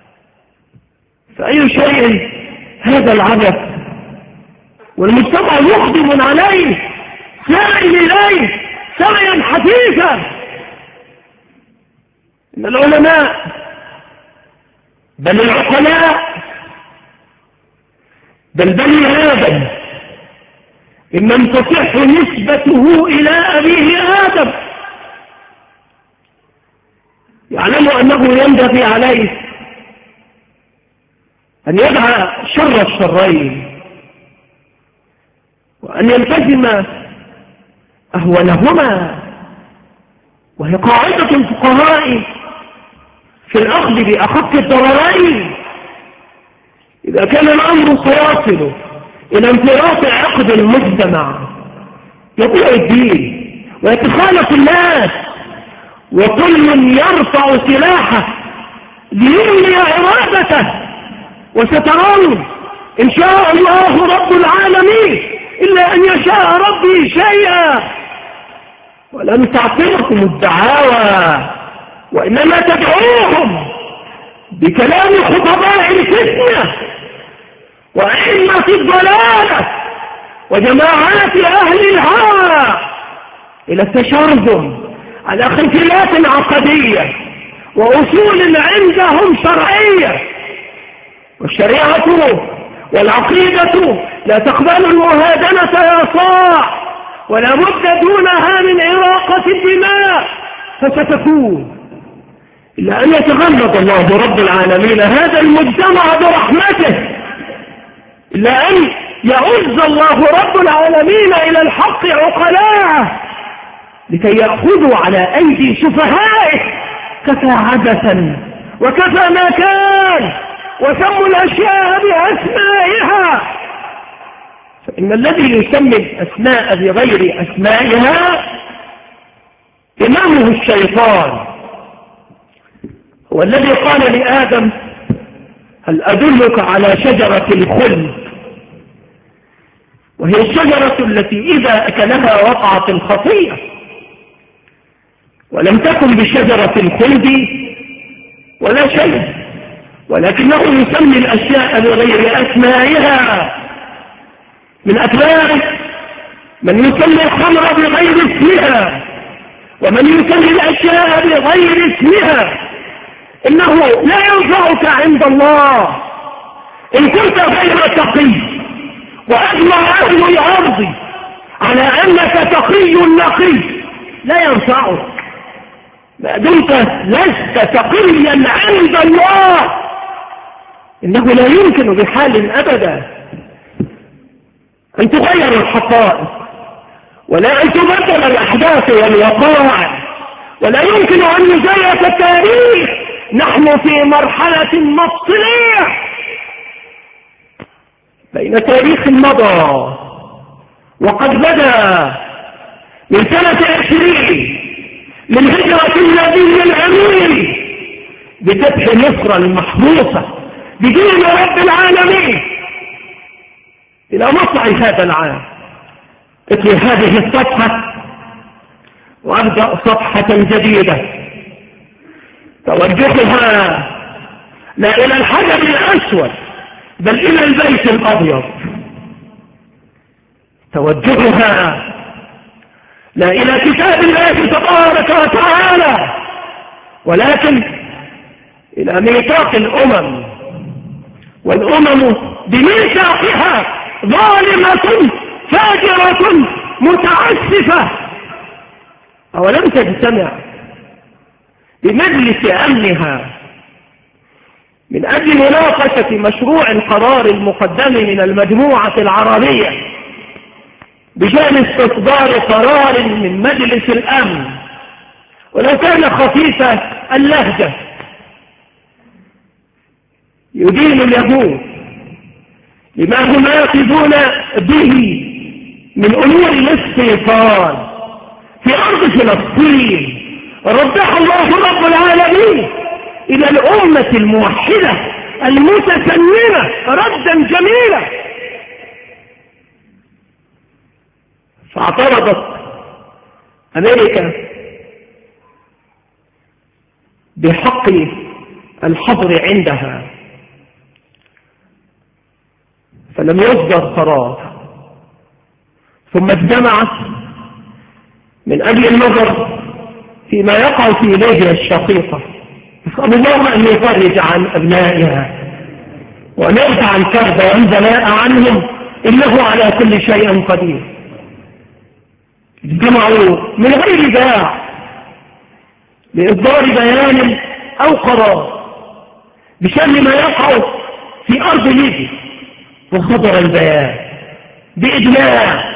Speaker 1: فأي شيء هذا العبث، والمجتمع مقدم عليه سائل إليه سعيا حثيثا. إن العلماء بل العقلاء بل بني آدم ممن تصح نسبته إلى أبيه آدم يعلم أنه ينبغي عليه أن يدعى شر الشرين وأن يلتزم أهونهما، وهي قاعدة الفقهاء في الأخذ بأخف الضررين. إذا كان الأمر سيصل إلى انفراط عقد المجتمع يضيع الدين ويتخالف الناس، وكل يرفع سلاحه ليملي إرادته، وسترون إن شاء الله رب العالمين إلا أن يشاء ربي شيئا. ولم تعطيكم الدعاوى، وإنما تدعوهم بكلام خطباء الفتنة وأئمة الضلالة وجماعات أهل الهوى إلى التشرذم على خلفيات عقدية وأصول عندهم شرعية. والشريعة والعقيدة لا تقبل المهادنة يا صاح، ولا بد دونها من إراقة الدماء، فستكون إلا أن يتغمد الله رب العالمين هذا المجتمع برحمته، إلا أن يعز الله رب العالمين إلى الحق عقلاءه لكي يأخذوا على أيدي سفهائه. كفى عبثا وكفى ما كان، وسموا الأشياء بأسمائها، فإن الذي يسمي الأسماء بغير أسمائها إمامه الشيطان هو الذي قال لآدم: هل أدلك على شجرة الخلد؟ وهي الشجرة التي إذا أكلها وقعت الخطيئة، ولم تكن بشجرة الخلد ولا شيء، ولكنه يسمي الأشياء بغير أسمائها. من أتباعه من يسمي الخمر بغير اسمها، ومن يسمي الأشياء بغير اسمها. إنه لا ينفعك عند الله إن كنت غير تقي، وأجمع أهل الأرض على أنك تقي نقي، لا ينفعك ما دمت لست تقيا عند الله. إنه لا يمكن بحال أبدا أن تغير الحقائق، ولا أن تبدل الأحداث والوقائع، ولا يمكن أن يزيف التاريخ. نحن في مرحلة مفصلية بين تاريخ مضى وقد بدا من سنة عشرين من هجرة النبي الأمين بفتح مصر المحروسة بدين رب العالمين إلى مطلع هذا العام. اتري هذه الصفحة وأبدأ صفحة جديدة توجهها لا إلى الحجر الأسود بل إلى البيت الأبيض، توجهها لا إلى كتاب الله تبارك وتعالى ولكن إلى ميثاق الأمم، والأمم بميثاقها ظالمة فاجرة متعسفة. أولم تجتمع بمجلس أمنها من أجل مناقشة مشروع القرار المقدم من المجموعة العربية بشأن استصدار قرار من مجلس الأمن، ولو كان خفيف اللهجة يدين اليهود لما هم يأخذون به من أمور الاستيطان في أرض فلسطين. ردح الله رب العالمين إلى الأمة الموحدة المتسننة ردا جميلا، فاعترضت أمريكا بحق الحظر عندها، فلم يصدر قرار، ثم اجتمعت من أجل النظر فيما يقع في ليبيا الشقيقة. نسأل الله أن يفرج عن أبنائها وأن يرفع الكرب والبلاء عنهم، إنه على كل شيء قدير. اجتمعوا من غير داع لإصدار بيان أو قرار بشأن ما يقع في أرض ليبيا، وصدر البيان بإجماع: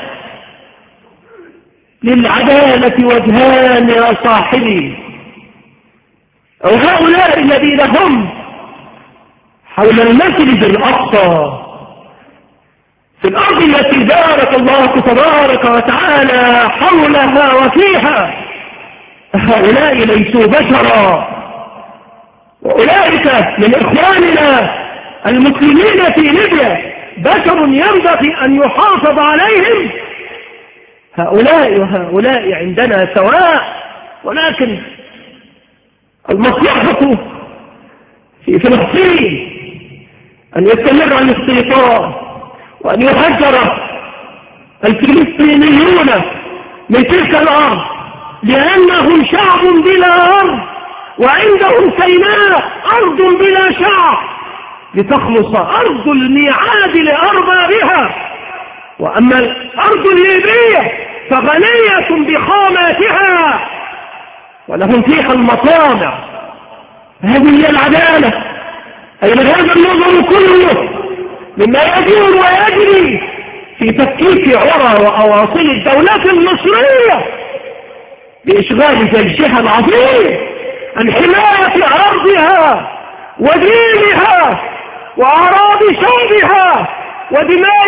Speaker 1: للعدالة وجهان يا صاحبي، أو هؤلاء الذين هم حول المسجد الأقصى في الأرض التي بارك الله تبارك وتعالى حولها وفيها، هؤلاء ليسوا بشرا، وأولئك من إخواننا المسلمين في ليبيا بشر ينبغي أن يحافظ عليهم. هؤلاء وهؤلاء عندنا سواء، ولكن المصلحة في فلسطين أن يستمر الاستيطان وأن يهجر الفلسطينيون من تلك الأرض، لأنهم شعب بلا أرض، وعندهم سيناء أرض بلا شعب، لتخلص أرض الميعاد لأربابها. وأما الأرض الليبية فغنية بخاماتها ولهم فيها المطامع. هذه هي العدالة. أين هذا النظر كله مما يدور ويجري في تفكيك عرى وأواصل الدولة المصرية بإشغال جيشها العظيم عن حماية أرضها ودينها وأراضي شعبها ودماء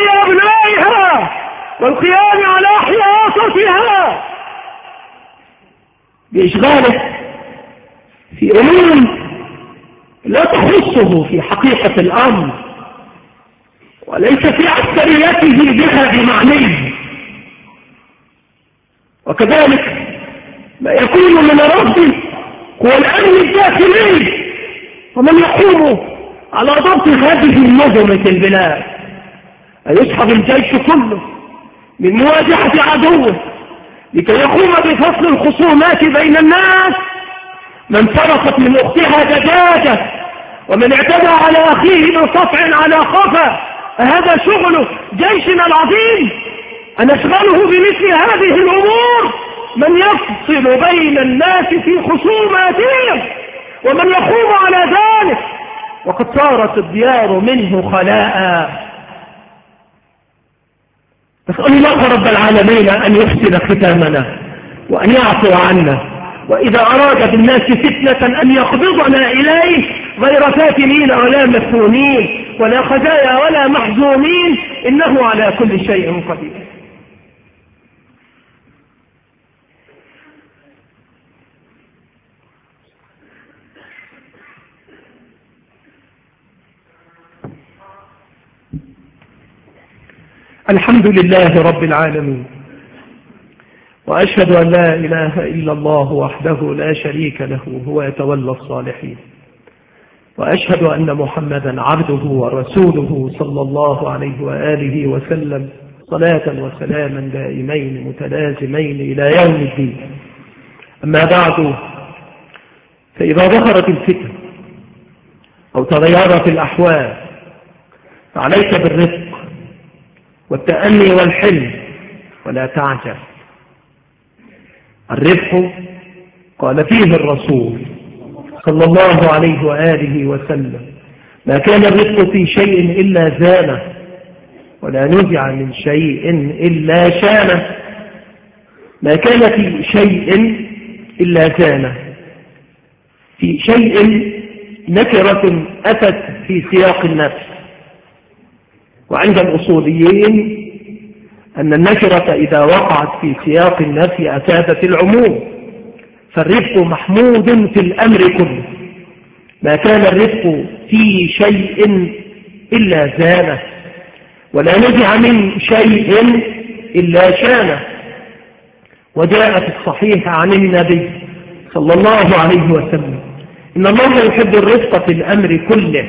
Speaker 1: أبنائها والقيام على حياطتها. بإشغاله في أمور لا تخصه في حقيقة الأمر وليس في عسكريته بها بمعنيه. وكذلك ما يكون من ربه هو الأمن الداخلي ومن يقوم على ضبط هذه النظمة البلاد، يسحب الجيش كله من مواجهة عدوه لكي يقوم بفصل الخصومات بين الناس. من فرقت من أختها دجاجة ومن اعتدى على أخيه بصفع على خفا، هذا شغل جيشنا العظيم أن نشغله بمثل هذه الأمور. من يفصل بين الناس في خصوماتهم ومن يقوم على ذلك، وقد صارت الديار منه خلاء. نسأل الله رب العالمين أن يحسن ختامنا وأن يعفو عنا، وإذا أراد بالناس فتنة أن يقبضنا إليه غير فاتنين ولا مفتونين ولا خزايا ولا محزونين، إنه على كل شيء قدير. الحمد لله رب العالمين، وأشهد أن لا إله إلا الله وحده لا شريك له هو يتولى الصالحين، وأشهد أن محمدا عبده ورسوله صلى الله عليه وآله وسلم صلاة وسلاما دائمين متلازمين إلى يوم الدين. أما بعد، فإذا ظهرت الفتن أو تغيرت الأحوال فعليك بالرفق والتأني والحلم ولا تعجل. الرفق قال فيه الرسول صلى الله عليه وآله وسلم: ما كان الرفق في شيء إلا زانه، ولا نزع من شيء إلا شانه. ما كان في شيء إلا زانه، في شيء نكرة أتت في سياق النفس. وعند الأصوليين أن النكرة إذا وقعت في سياق النفي أفادت العموم، فالرفق محمود في الأمر كله. ما كان الرفق في شيء إلا زانه، ولا نزع من شيء إلا شانه. وجاء في الصحيح عن النبي صلى الله عليه وسلم: إن الله يحب الرفق في الأمر كله.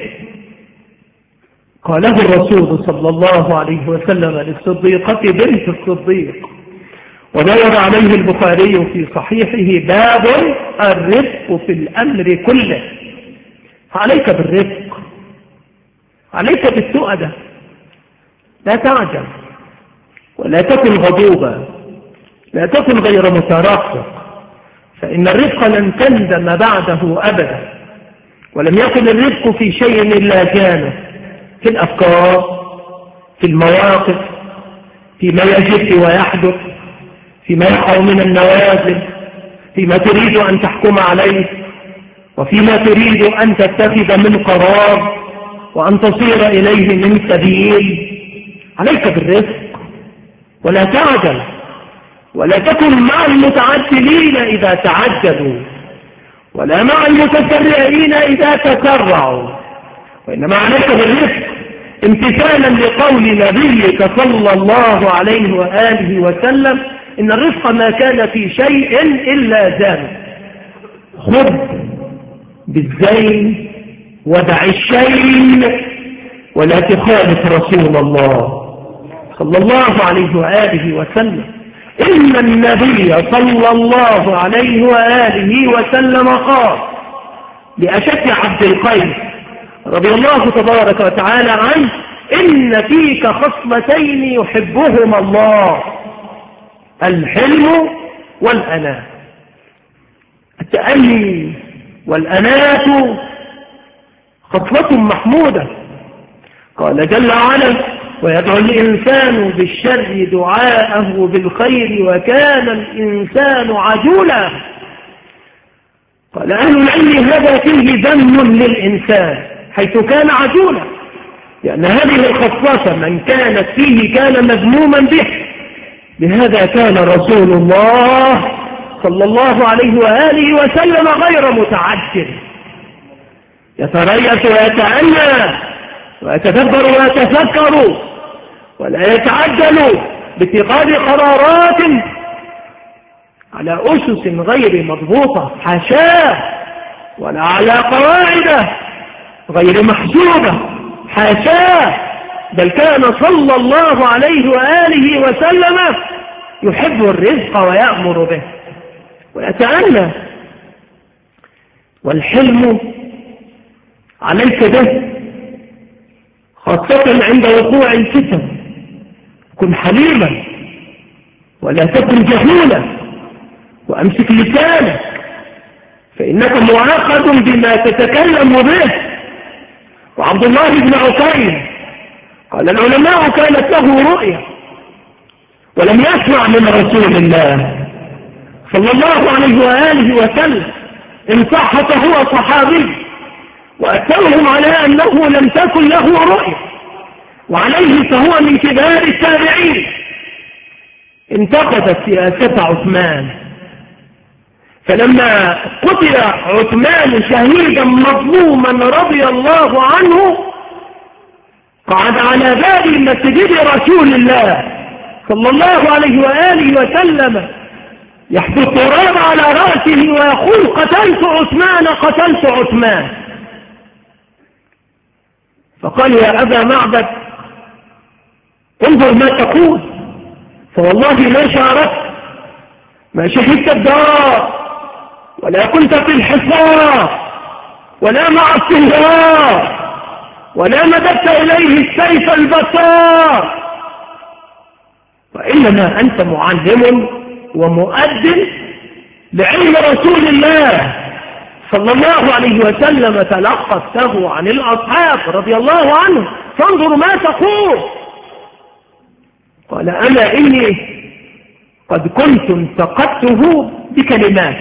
Speaker 1: قاله الرسول صلى الله عليه وسلم للصديقة بنت الصديق، ودور عليه البخاري في صحيحه: باب الرفق في الأمر كله. فعليك بالرفق، عليك بالسؤدة، لا تعجل ولا تكن غضوبا، لا تكن غير مترقق، فإن الرفق لن تندم بعده أبدا. ولم يكن الرفق في شيء إلا زانه، في الأفكار، في المواقف، فيما يجب ويحدث، فيما يقع من النوازل، فيما تريد أن تحكم عليه، وفيما تريد أن تتخذ من قرار وأن تصير إليه من سبيل. عليك بالرفق ولا تعجل، ولا تكن مع المتعجلين إذا تعجلوا، ولا مع المتسرعين إذا تسرعوا، وإنما عليك بالرفق امتثالا لقول نبيك صلى الله عليه وآله وسلم: إن الرفق ما كان في شيء إلا زانه. خذ بالزين ودع الشين، ولا تخالف رسول الله صلى الله عليه وآله وسلم. إن النبي صلى الله عليه وآله وسلم قال لأشج عبد القيس رضي الله تبارك وتعالى عنه: إن فيك خصلتين يحبهما الله، الحلم والأناة. التأني والأناة خصلة محمودة. قال جل وعلا: ويدعو الإنسان بالشر دعاءه بالخير وكان الإنسان عجولا. قال أهل العلم: هذا فيه ذم للإنسان حيث كان عجولا، لأن هذه الخصلة من كانت فيه كان مذموما به. لهذا كان رسول الله صلى الله عليه وآله وسلم غير متعجل، يتريث ويتأنى ويتدبر ويتفكر، ولا يتعجل باتخاذ قرارات على أسس غير مضبوطة، حاشاه، ولا على قواعد غير محسوبة، حاشاه، بل كان صلى الله عليه وآله وسلم يحب الرزق ويأمر به ويتأنى. والحلم عليك به خاصة عند وقوع الفتن، كن حليما ولا تكن جهولا، وأمسك لسانك فإنك معاقب بما تتكلم به. وعبد الله بن عقيل قال العلماء كانت له رؤيا ولم يسمع من رسول الله صلى الله عليه وآله وسلم، إن صح فهو صحابي، وأكثرهم على أنه لم تكن له رؤيا، وعليه فهو من كبار التابعين. انتقدت سياسة عثمان، فلما قتل عثمان شهيدا مظلوما رضي الله عنه قعد على باب مسجد رسول الله صلى الله عليه وآله وسلم يحط التراب على رأسه ويقول قتلت عثمان قتلت عثمان. فقال يا أبا معبد انظر ما تقول، فوالله ما شاركت، ما شهدت الدار، ولا كنت في الحصار، ولا مع السهراء، ولا مددت إليه السيف البصار، وإنما أنت معلم ومؤدب لعلم رسول الله صلى الله عليه وسلم تلقفته عن الأصحاب رضي الله عنه، فانظر ما تقول. قال أنا إني قد كنت انتقدته بكلمات،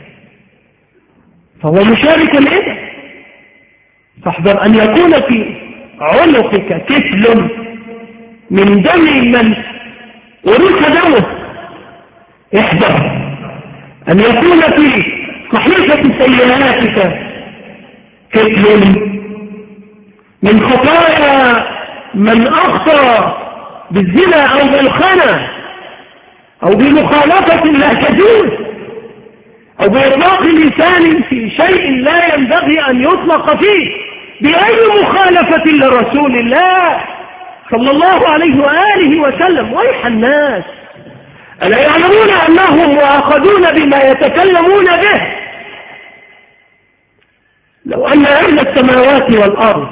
Speaker 1: فهو مشارك إذا، فاحذر أن يكون في عنقك كفل من دم من ورث دمه، احذر أن يكون في صحيفة سيئاتك كفل من خطايا من أخطأ بالزنا أو بالخنا أو بمخالفة لا تجوز أو بإطلاق لسان في شيء لا ينبغي أن يطلق فيه، بأي مخالفة لرسول الله صلى الله عليه وآله وسلم. ويح الناس، ألا يعلمون أنهم مؤاخذون بما يتكلمون به؟ لو أن أهل السماوات والأرض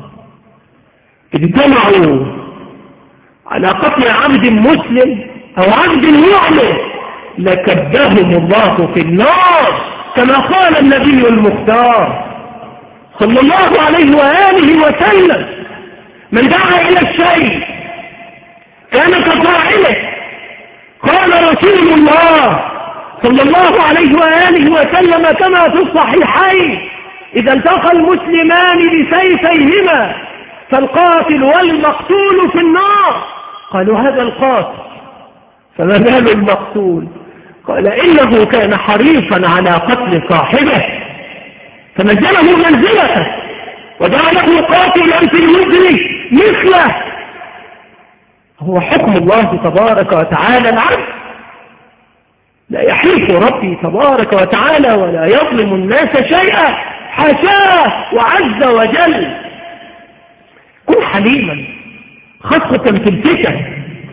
Speaker 1: اجتمعوا على قتل عبد مسلم أو عبد مؤمن لكبهم الله في النار، كما قال النبي المختار صلى الله عليه وآله وسلم: من دعا إلى الشيء كان كفاعله. قال رسول الله صلى الله عليه وآله وسلم كما في الصحيحين: إذا التقى المسلمان بسيفيهما فالقاتل والمقتول في النار. قالوا هذا القاتل، فما بال المقتول؟ قال إنه كان حريصا على قتل صاحبه فنزله منزلته وجعله قاتلا في الوزن مثله. هو حكم الله تبارك وتعالى العدل، لا يحيف ربي تبارك وتعالى ولا يظلم الناس شيئا، حاشاه وعز وجل. كن حليما خاصة في الفتن.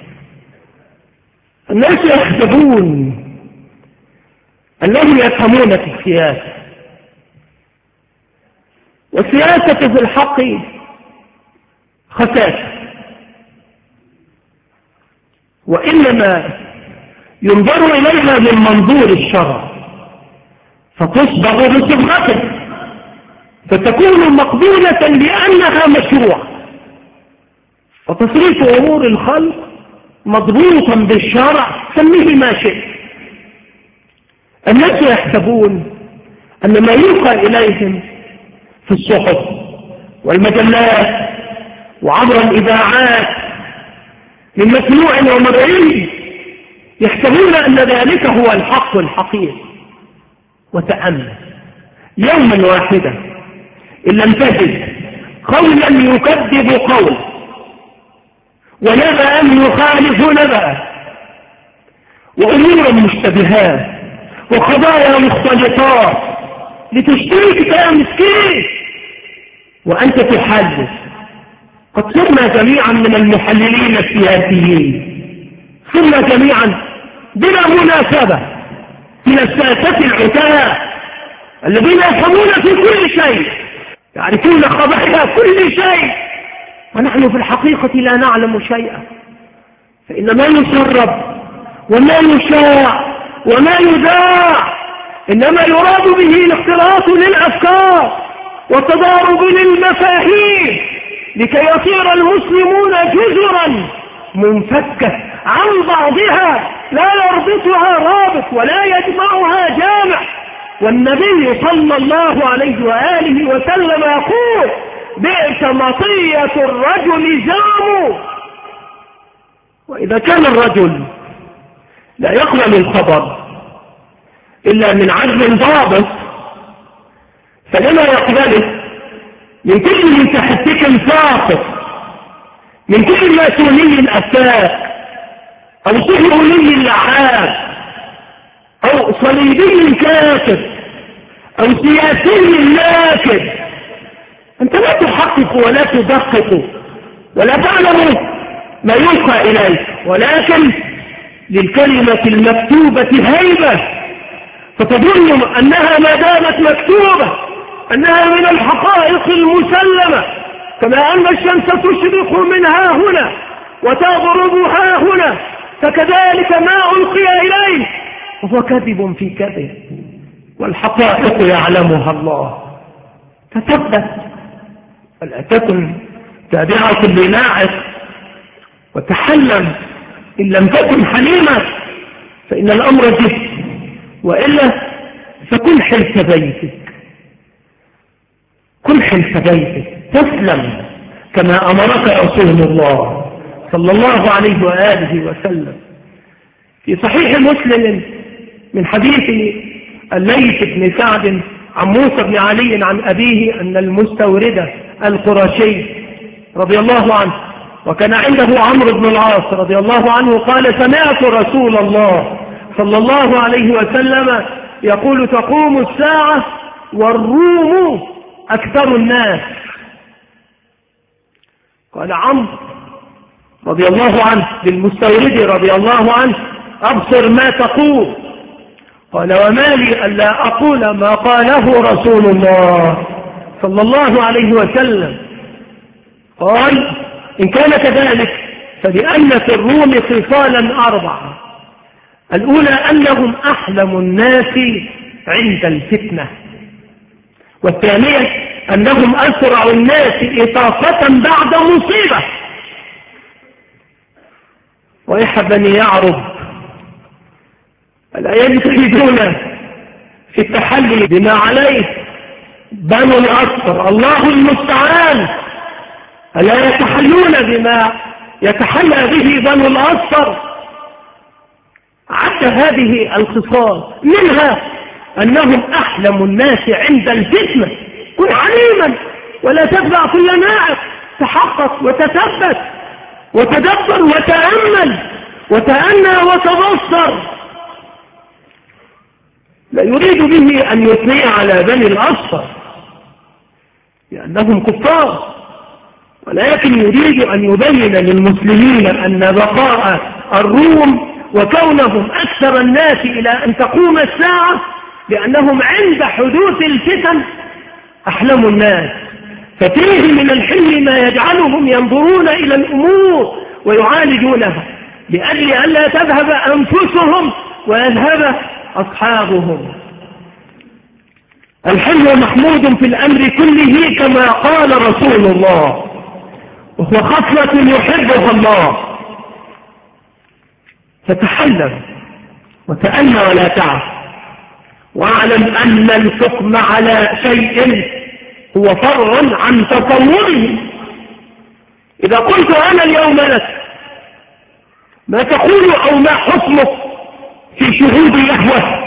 Speaker 1: الناس يحسبون أنهم يفهمون في السياسة، والسياسة في الحق خساسة، وإنما ينظر إليها من منظور الشرع فتصبغ بصبغته فتكون مقبولة لأنها مشروع، وتصريف أمور الخلق مضبوطا بالشرع سميه ما شئت. الناس يحسبون أن ما يلقى إليهم في الصحف والمجلات وعبر الإذاعات من مسموع ومرئي يحسبون أن ذلك هو الحق الحقيقي. وتأمل يوما واحدا إن لم تجد قولا يكذب قول ونبأ يخالف نبأ وأمور مشتبهات وقضايا مختلطات لتشترك يا مسكين وأنت تحلل. قد صرنا جميعا من المحللين السياسيين، صرنا جميعا بلا مناسبة من الساسة العتاة الذين يفهمون في كل شيء، يعرفون خبايا كل شيء، ونحن في الحقيقة لا نعلم شيئا. فإن ما يسرب وما يشاع وما يذاع إنما يراد به الاختلاط للأفكار والتضارب للمفاهيم لكي يصير المسلمون جزرا منفكة عن بعضها لا يربطها رابط ولا يجمعها جامع. والنبي صلى الله عليه وآله وسلم يقول: بئس مطية الرجل زام. وإذا كان الرجل لا يقبل الخبر إلا من عدل ضابط فلما يقبله من كل متحتك ساقط، من كل ماسوني أفاك أو صهيوني لعاب أو صليبي كاتب أو سياسي ناكد. أنت لا تحقق ولا تدقق ولا تعلم ما يلقى إليك، ولكن للكلمة المكتوبة هيبة، فتظن أنها ما دامت مكتوبة أنها من الحقائق المسلمة، كما أن الشمس تشرق من ها هنا وتغرب ها هنا، فكذلك ما ألقي إليه وهو كذب في كذب، والحقائق يعلمها الله. تثبت ولا تكن تابعة لناعق، وتحلم إن لم تكن حليما فإن الأمر جد، وإلا فكن حلف بيتك، كن حلف بيتك تسلم كما أمرك رسول الله صلى الله عليه وآله وسلم. في صحيح مسلم من حديث الليث بن سعد عن موسى بن علي عن أبيه أن المستورد القرشي رضي الله عنه وكان عنده عمرو بن العاص رضي الله عنه قال: سمعت رسول الله صلى الله عليه وسلم يقول: تقوم الساعة والروم أكثر الناس. قال عمرو رضي الله عنه للمستورد رضي الله عنه: أبصر ما تقول. قال: وما لي ألا أقول ما قاله رسول الله صلى الله عليه وسلم. قال: إن كان كذلك فلأن في الروم خصالا أربعة: الأولى أنهم أحلم الناس عند الفتنة، والثانية أنهم أسرع الناس إطاقة بعد مصيبة. وإح بني يعرب ألا يجتهدون في التحلي بما عليه بنو الأصفر، الله المستعان، ألا يتحلون بما يتحلى به بنو الأصفر. عد هذه الخصال منها أنهم أحلم الناس عند الفتنة. كن عليما ولا تتبع كل ناعق، تحقق وتثبت وتدبر وتأمل وتأنى وتبصر. لا يريد به أن يثني على بني الأصفر لأنهم كفار، ولكن يريد أن يبين للمسلمين أن بقاء الروم وكونهم أكثر الناس إلى أن تقوم الساعة لأنهم عند حدوث الفتن أحلم الناس، ففيه من الحلم ما يجعلهم ينظرون إلى الأمور ويعالجونها لأجل أن لا تذهب أنفسهم ويذهب أصحابهم. الحلم محمود في الأمر كله كما قال رسول الله، وهو خصلة يحبها الله. فتحلم وتأنى ولا تعف، واعلم أن الحكم على شيء هو فرع عن تصوره. إذا قلت أنا اليوم لك ما تقول أو ما حكمك
Speaker 2: في شهود يهوه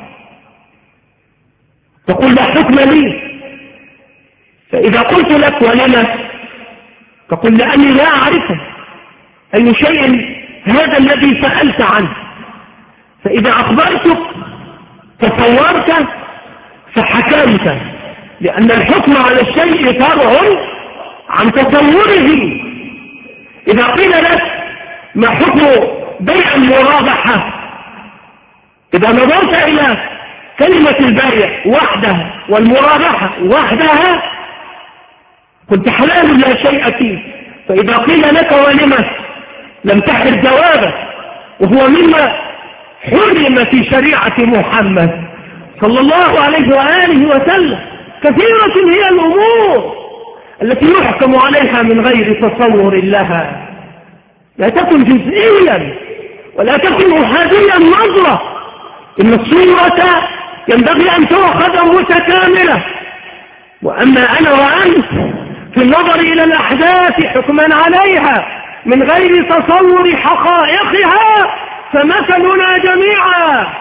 Speaker 2: تقول لا حكم لي، فإذا قلت لك ولما تقول لأني لا أعرفه أي شيء هذا الذي سألت عنه، فإذا أخبرتك تصورت فحكمت، لأن الحكم على الشيء فرع عن تصوره. إذا قيل لك ما حكم بيع المرابحة، إذا نظرت إلى كلمة البيع وحدها والمرابحة وحدها قلت حلال لا شيء فيه، فإذا قيل لك ولما لم تحر جوابه، وهو مما حرم في شريعة محمد صلى الله عليه وآله وسلم. كثيرة هي الأمور التي يحكم عليها من غير تصور لها، لا تكن جزئيا ولا تكن أحاديا نظرة، إن الصورة ينبغي أن تؤخذ متكاملة. وأما أنا وأنت في النظر إلى الأحداث حكما عليها من غير تصور حقائقها فمثلنا جميعا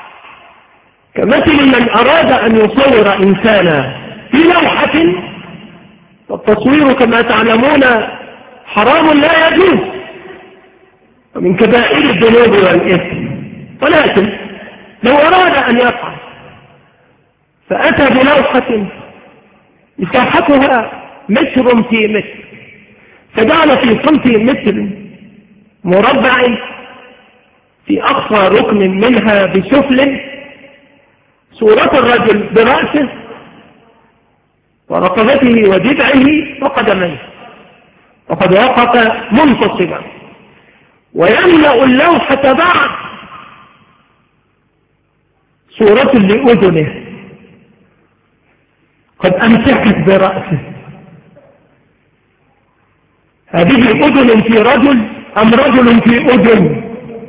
Speaker 2: كمثل من أراد أن يصور إنسانا في لوحة. والتصوير كما تعلمون حرام لا يجوز ومن كبائر الذنوب والإثم، ولكن لو أراد أن يفعل فأتى بلوحة مساحتها متر في متر، فجعل في سنتي متر مربع في أقصى ركن منها بسفل صورة الرجل برأسه ورقبته وجذعه وقدميه، وقد وقف منتصبا، ويملأ اللوحة بعد صورة لأذنه قد أمسكت برأسه. هذه أذن في رجل أم رجل في أذن؟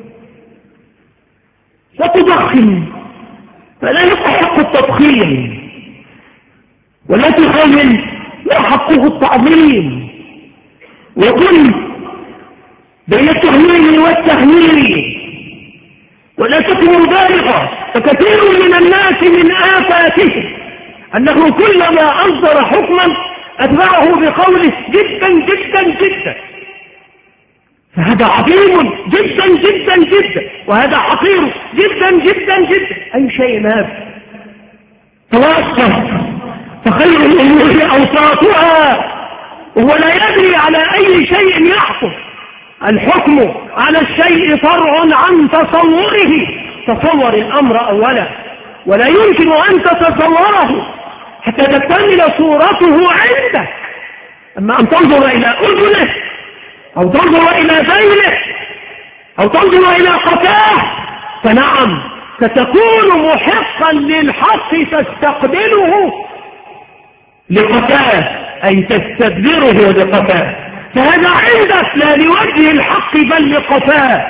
Speaker 2: فتضخم فلا يستحق التضخيم، ولا تخيل لا حقه التعظيم، وكن بين التهويل والتهويل ولا تكن مبالغة. فكثير من الناس من آفاته أنه كلما أصدر حكما أتبعه بقوله جدا جدا جدا، فهذا عظيم جدا جدا جدا وهذا حقير جدا جدا جدا. أي شيء هذا توسط، فخير الأمور أوساطها، وهو لا يدري على أي شيء يحكم. الحكم على الشيء فرع عن تصوره. تصور الأمر أولا، ولا يمكن أن تتصوره حتى تكتمل صورته عندك. أما أن تنظر إلى أذنه أو تنظر إلى ذيله أو تنظر إلى قفاه فنعم ستكون محقا للحق تستقبله لقفاه، أي تستدبره لقفاه، فهذا عندك لا لوجه الحق بل لقفاه.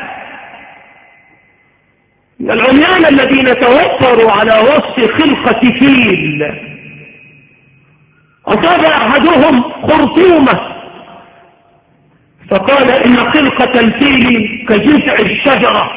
Speaker 2: العميان الذين توفروا على وصف خلقة فيل أصاب أحدهم خرطومة فقال إن خلقة الفيل كجذع الشجرة،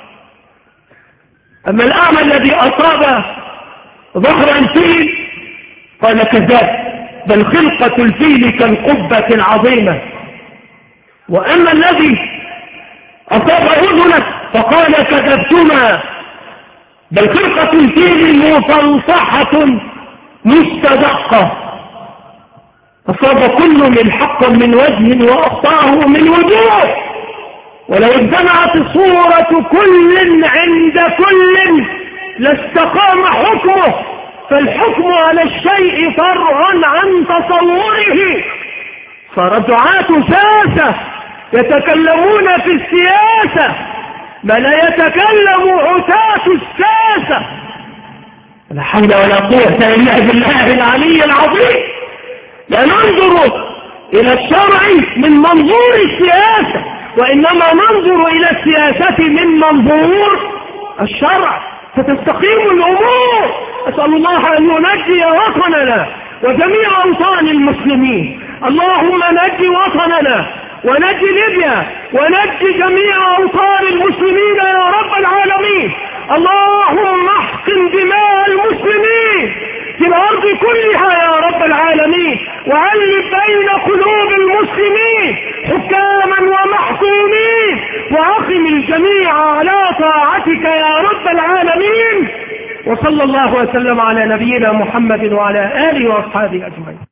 Speaker 2: أما الأعمى الذي أصاب ظهر الفيل قال كذاب، بل خلقة الفيل كالقبة العظيمة. وأما الذي أصاب أذنه فقال كذبتما، بل خلقة الفيل مفلصحة مستدقة. أصاب كل من حق من وجه وأخطأه من وجوه، ولو اجتمعت صورة كل عند كل لاستقام حكمه، فالحكم على الشيء فرع عن تصوره. فرجعات ساسة يتكلمون في السياسة ما لا يتكلم عتاة الساسة. لا حول ولا قوة إلا بالله العلي العظيم. لا ننظر إلى الشرع من منظور السياسة، وإنما ننظر إلى السياسة من منظور الشرع فتستقيم الأمور. أسأل الله أن ينجي وطننا وجميع أوطان المسلمين. اللهم نجي وطننا ونج ليبيا ونج جميع أوطان المسلمين يا رب العالمين. اللهم احقن دماء المسلمين في الأرض كلها يا رب العالمين، وألف بين قلوب المسلمين حكاما ومحكومين، وأقم الجميع على طاعتك يا رب العالمين. وصلى الله وسلم على نبينا محمد وعلى آله وأصحابه أجمعين.